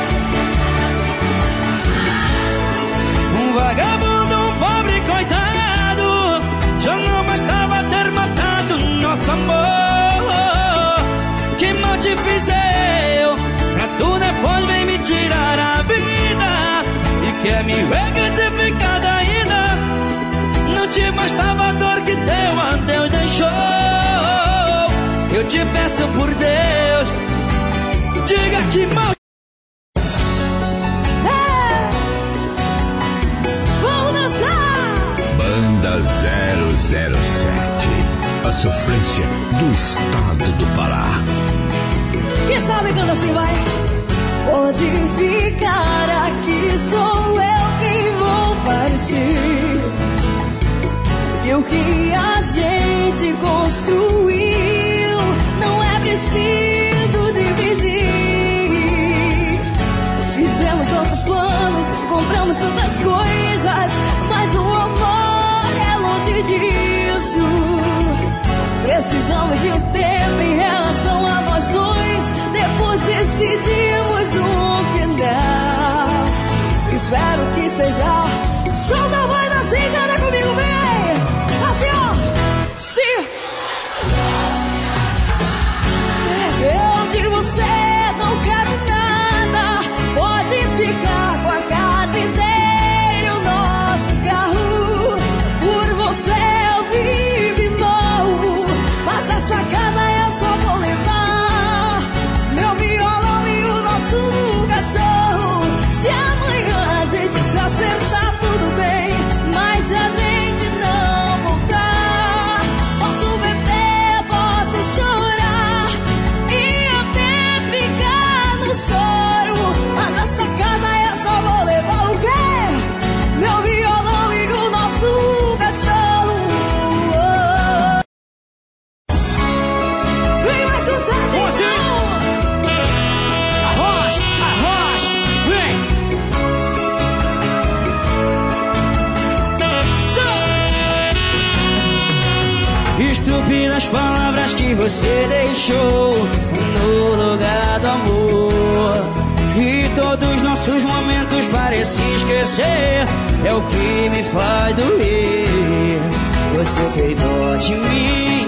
Um vagabundo, um pobre coitado, já não bastava ter matado nosso amor. Que mal te fiz eu, pra tu depois vem me tirar a vida e quer me ver crucificado ainda. Não te bastava a dor que teu adeus deixou. Eu te peço por Deus, diga que mal. Vamos dançar! Banda 007. A sofrência do estado do Pará. Quem sabe canta assim, vai. Pode ficar aqui, sou eu quem vou partir. E o que a gente construiu não é preciso dividir. Fizemos tantos planos, compramos tantas coisas, mas o amor é longe disso. Precisamos de um tempo em relação a nós dois, depois decidimos um final. Espero que seja. Solta a voz assim, canta comigo, vem! Assim, ó! Se eu de você não quero nada, pode ficar com a casa inteira e o nosso carro. Por você eu vivo e morro, mas essa casa eu só vou levar meu violão e o nosso cachorro. Se amanhã a gente se acertar, tudo bem, mas se a gente não voltar, posso beber, posso chorar e até ficar no choro, mas essa casa eu só vou levar o quê? Meu violão e o nosso cachorro. Vem mais sucesso, então! Arroz, vem! Estúpidas palavras que você deixou no lugar do amor, e todos nossos momentos parece esquecer, é o que me faz doer. Você fez dó de mim,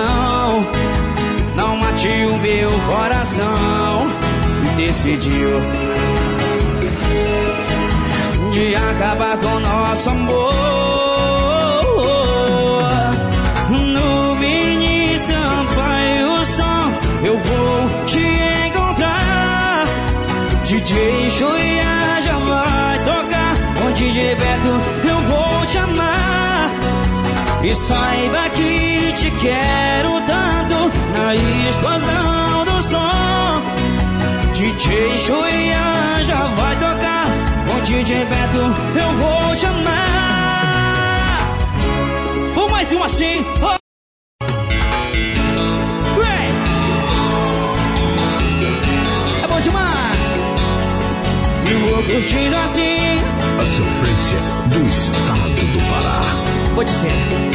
não mate o meu coração, e decidiu de acabar com nosso amor. No Mini Sampaio Som eu vou te encontrar. DJ Choia já vai tocar, com DJ Beto eu vou te amar. E saiba que te quero tanto na explosão do som. DJ Choia já vai tocar, com DJ Beto eu vou te amar. Vou mais uma assim. Oh. É bom demais. Eu vou curtindo assim A sofrência do estado do Pará. vou dizer: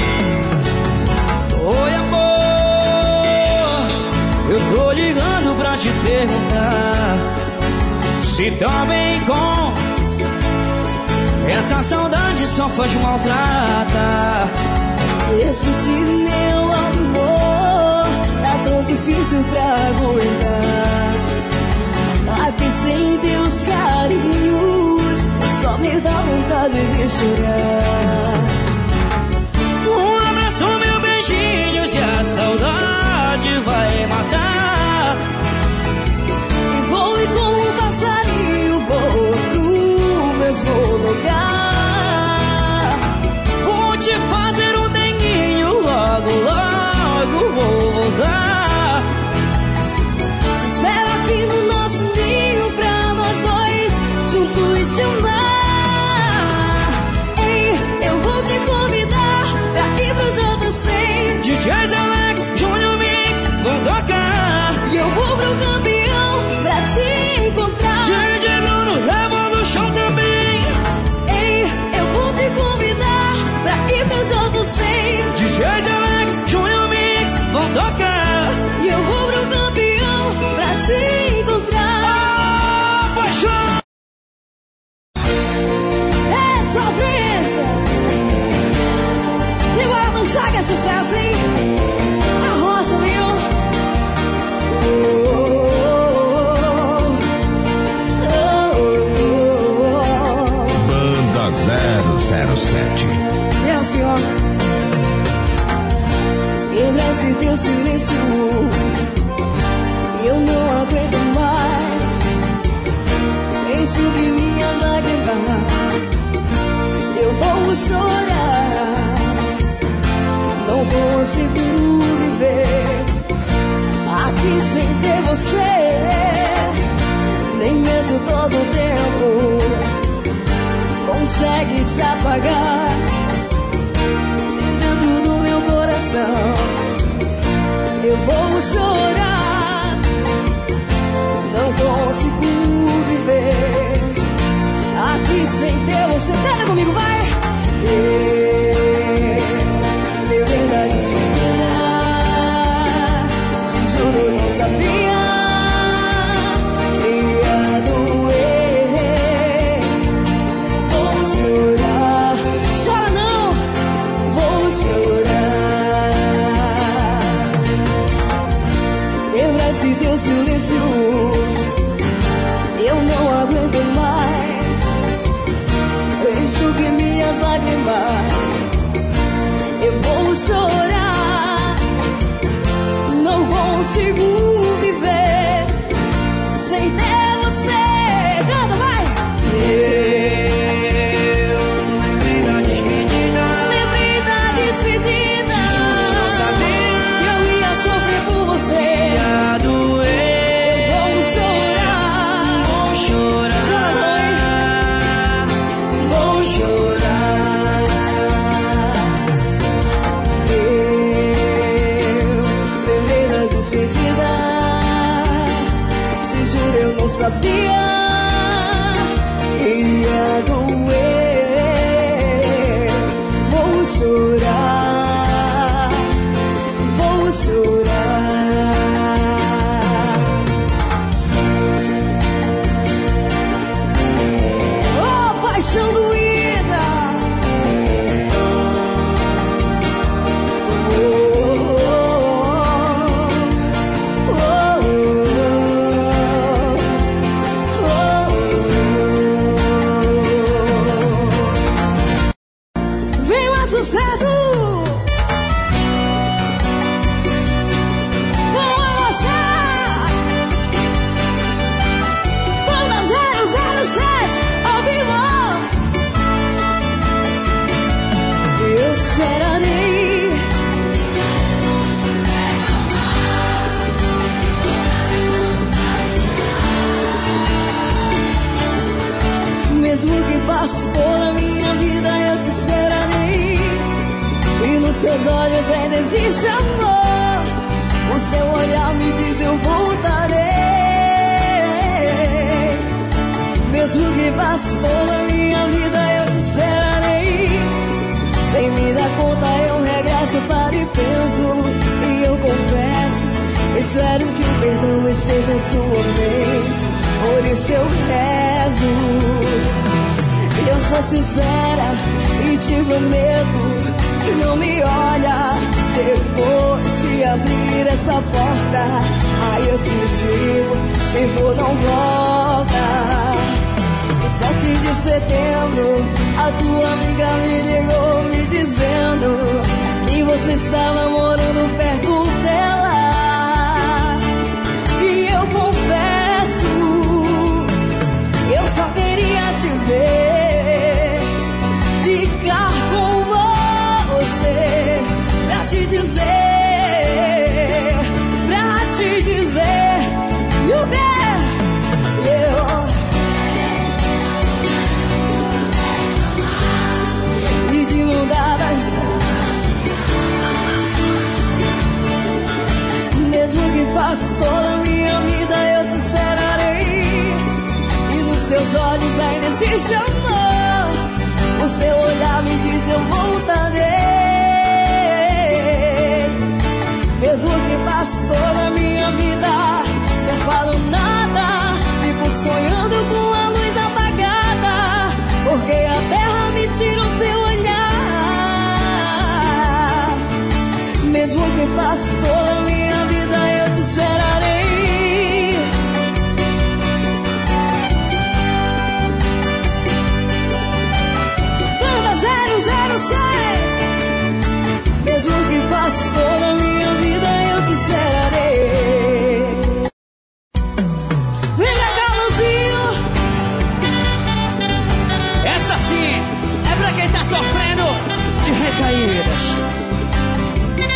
oi amor, eu tô ligando pra te perguntar se tá bem com essa saudade, só faz maltratar. Escute meu amor, tá tão difícil pra aguentar. Aqui sem teus carinhos, só me dá vontade de chorar. Um abraço, meu beijinho, se a saudade vai matar. E voe como um passarinho, vou pro mesmo lugar. Vou te fazer um denguinho, logo, logo vou voltar. Se espera aqui no nosso ninho pra nós dois juntos se amar. Ei, eu vou te convidar pra ir pro JC. DJs Alex, Junior Mix, vou tocar. E eu vou pro campeão pra te encontrar. DJ Bruno, Revolution também. Ei, eu vou te convidar pra ir pro JC. DJs Alex, Junior Mix, vão tocar. E eu vou pro campeão pra te encontrar. Oh, paixão! Essa ofensa, se agora não sabe é sucesso, hein? A roça, viu? Banda 007. É assim, ó. Quebra esse teu silêncio, eu não aguento mais. Enxugue minhas lágrimas, eu vou chorar. Não consigo viver aqui sem ter você. Nem mesmo todo o tempo consegue te apagar de dentro do meu coração. Eu vou chorar, não consigo viver aqui sem ter você. Canta comigo, vai! Meu verdade despedida, te juro, eu não sabia. Ia doer. Vou chorar, chora não, vou chorar. Quebra-se teu silêncio, eu não aguento mais. Enxugue minhas lágrimas, eu vou chorar. Não consigo viver sem ter você. Canta, vai! Lembrei da despedida. Lembrei da despedida. Te juro, não sabia que eu ia sofrer por você. Ia doer. Vou chorar. Vou chorar. Vou chorar. Eu lembrei da despedida. Te juro, eu não sabia. Ia doer. Vou chorar. Vou chorar. Oh, paixão doída. Oh, oh, oh. Vem mais sucesso. Vamos arrochar. Banda 007 ao vivo. Eu esperarei. Mesmo que passe toda a minha vida, eu te esperarei. E nos seus olhos ainda existe amor. O seu olhar me diz eu voltarei. Mesmo que passe toda a minha vida, eu te esperarei. Sem me dar conta eu regresso, paro e penso. E eu confesso, espero que o perdão esteja em sua mente. Por isso eu rezo. Eu sou sincera e te prometo que não me olha depois que abrir essa porta. Aí eu te digo, se for não volta. 7 de setembro, a tua amiga me ligou me dizendo que você estava morando perto dela. E eu confesso, eu só queria te ver, ficar com você, pra te dizer, you get, e de mão dadas, mesmo que passe toda a minha vida, eu te esperarei. E nos teus olhos ainda existe amor. O seu olhar me diz eu voltarei. Mesmo que passe toda a minha vida, não falo nada, fico sonhando com a luz apagada, porque a terra me tira o seu olhar. Mesmo que passe toda a minha vida, eu te esperarei. Banda 007. Mesmo que passe toda a minha vida, eu te esperarei. Vem cá, Carlosinho. Essa sim é pra quem tá sofrendo de recaídas.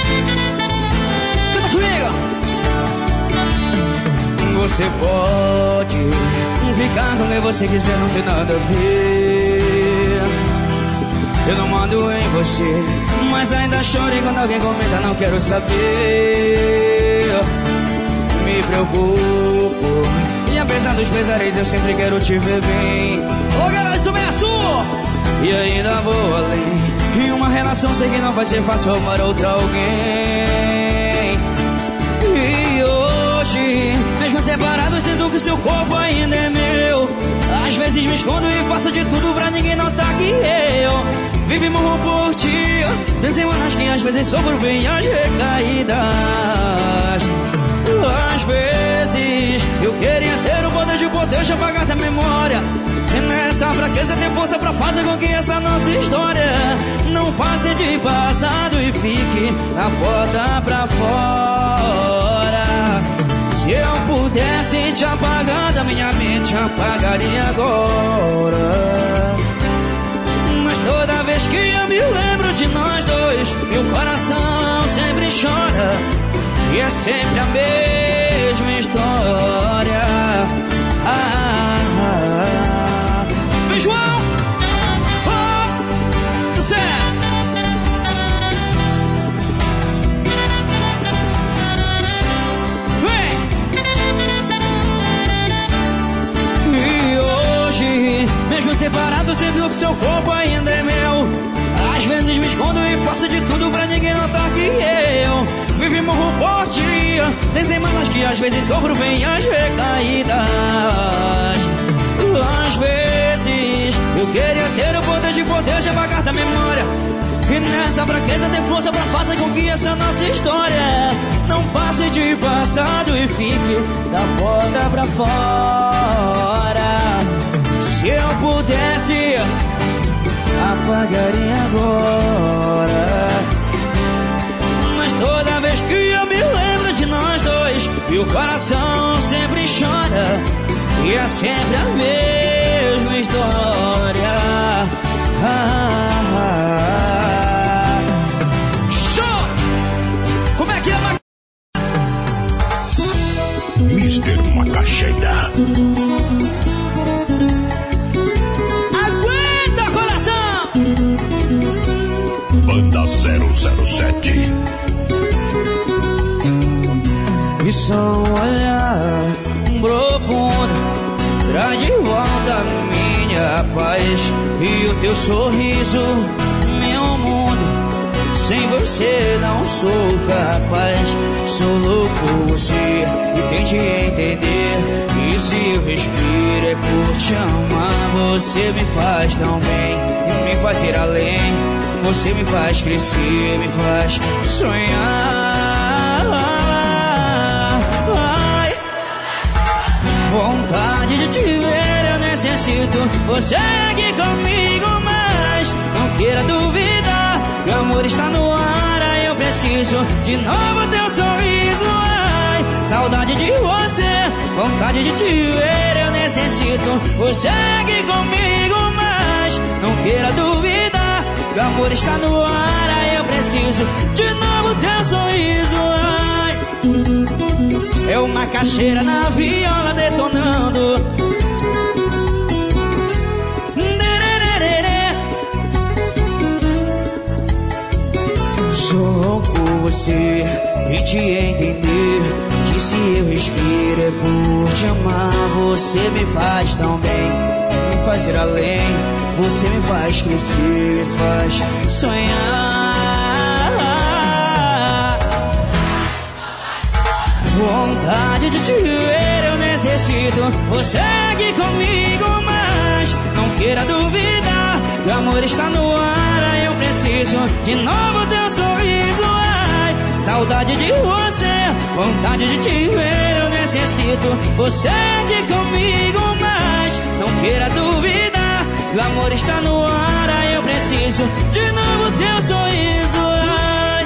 Você pode ficar com quem você quiser, não tem nada a ver. Eu não mando em você, mas ainda choro quando alguém comenta, não quero saber. Me preocupo, e apesar dos pesares eu sempre quero te ver bem. Ô garagem do Meia-Sul! E ainda vou além. Em uma relação sei que não vai ser fácil amar outra alguém. E hoje, mesmo separado, sinto que seu corpo ainda é meu. Às vezes me escondo e faço de tudo pra ninguém notar que eu vivo e morro por ti. Tem semanas que às vezes sofro bem as recaídas. Às vezes eu queria ter o poder de poder apagar da memória. E nessa fraqueza ter força pra fazer com que essa nossa história não passe de passado e fique a porta pra fora. Se eu pudesse te apagar da minha mente, apagaria agora. Mas toda vez que eu me lembro de nós dois, meu coração sempre chora. E é sempre a mesma história. Vem, João! Oh, sucesso! Vem! E hoje, mesmo separado, sinto que seu corpo ainda é meu. Às vezes me escondo e faço de tudo pra ninguém notar que eu vivo e morro forte. Tem semanas que às vezes sofro bem as recaídas. Às vezes eu queria ter o poder de apagar da memória. E nessa fraqueza ter força pra fazer com que essa nossa história não passe de passado e fique da porta pra fora. Se eu pudesse, apagaria agora. Mas toda vez que eu me lembro de nós dois, meu coração sempre chora. E é sempre a mesma história. Show! Como é que é, Mr. Macaxeira? Aguenta, coração! Banda 007. E só um olhar profundo traz de volta minha paz. E o teu sorriso, meu mundo. Sem você não sou capaz. Sou louco por você e tente entender. E se eu respiro é por te amar. Você me faz tão bem, me faz ir além. Você me faz crescer, me faz sonhar. Ai, vontade de te ver eu necessito. Você aqui comigo, mas não queira duvidar. Meu amor está no ar, aí eu preciso de novo teu sorriso. Ai, saudade de você, vontade de te ver eu necessito. Você aqui comigo, mas não queira duvidar. Meu amor está no ar, aí eu preciso de novo teu sorriso. Ai, é uma caixeira na viola detonando. Sou louco por você e te entender. Que se eu respiro é por te amar. Você me faz tão bem, me faz ir além. Você me faz crescer, me faz sonhar. Vontade de te ver eu necessito. Você aqui comigo, mas não queira duvidar. Meu amor está no ar, aí eu preciso de novo teu sorriso. Ai, saudade de você, vontade de te ver eu necessito. Você aqui comigo, mas não queira duvidar. Meu amor está no ar, aí eu preciso de novo teu sorriso. Ai.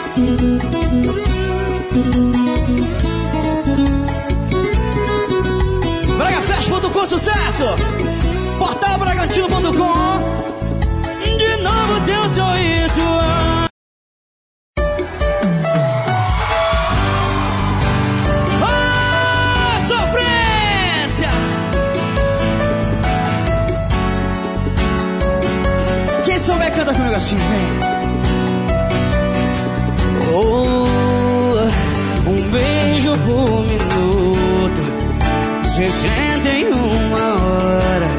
BragaFest.com, sucesso! Portal Bragantino.com. De novo teu sorriso. Ah, sofrer! assim, vem. Oh, um beijo por minuto, 61 hora.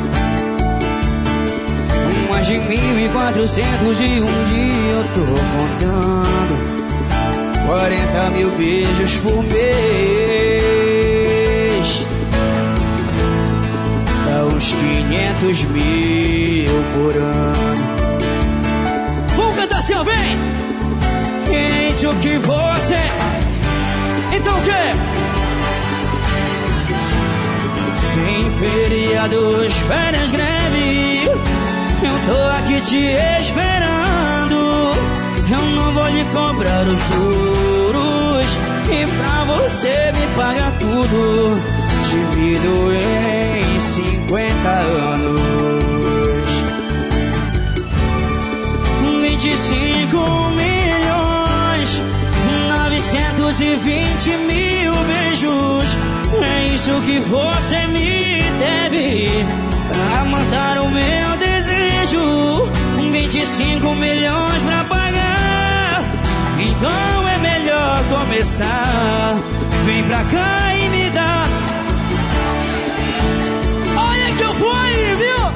Mais de 1.400 e um dia eu tô contando 40 mil beijos por mês. Dá uns 500 mil por ano. Vamos cantar assim, ó, vem! É isso que você... Então o quê? Sem feriados, férias, greve, eu tô aqui te esperando. Eu não vou lhe cobrar os juros, e pra você me pagar tudo, divido em 50 anos. 25.920.000 beijos. É isso que você me deve pra matar o meu desejo. 25 milhões pra pagar, então é melhor começar. Vem pra cá e me dá. Olha que eu vou aí, viu?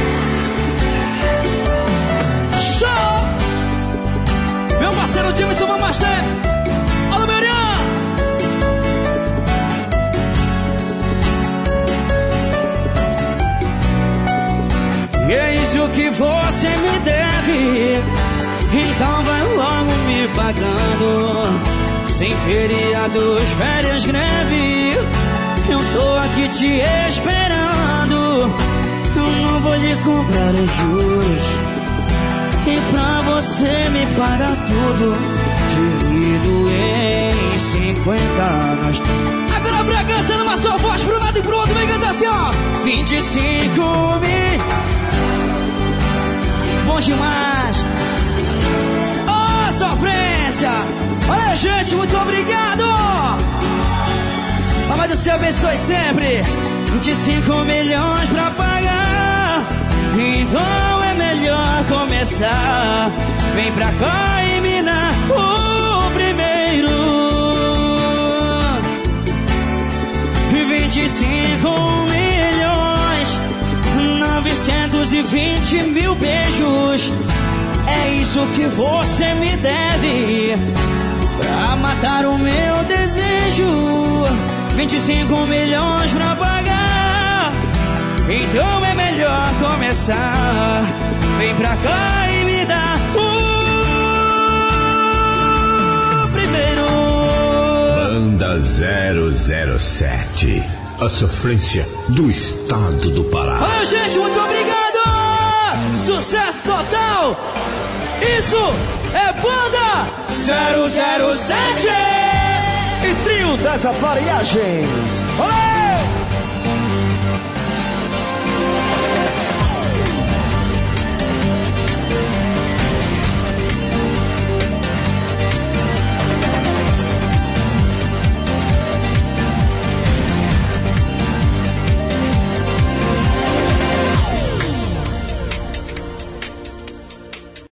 Show! Meu parceiro Jameson Mamaster. Olha, meu irmão! E é isso que você me deve, então vai logo me pagando. Sem feriados, férias, greve, eu tô aqui te esperando. Eu não vou lhe cobrar os juros, e pra você me pagar tudo, divido em 50 anos. Agora Bragança, numa só voz, pro lado e pro outro, vem cantar assim, ó. 25 mil. Bom demais. Oh, sofrência. Olha, gente, muito obrigado. Papai do céu abençoe sempre. 25 milhões pra pagar, então é melhor começar. Vem pra cá e me dá o primeiro. 25.920.000 beijos. É isso que você me deve pra matar o meu desejo. 25 milhões pra pagar, então é melhor começar. Vem pra cá e me dá o primeiro. Banda 007, a sofrência do estado do Pará. Olha, gente, muito obrigado! Sucesso total! Isso é Banda 007 e Trio das Aparelhagens. Olé!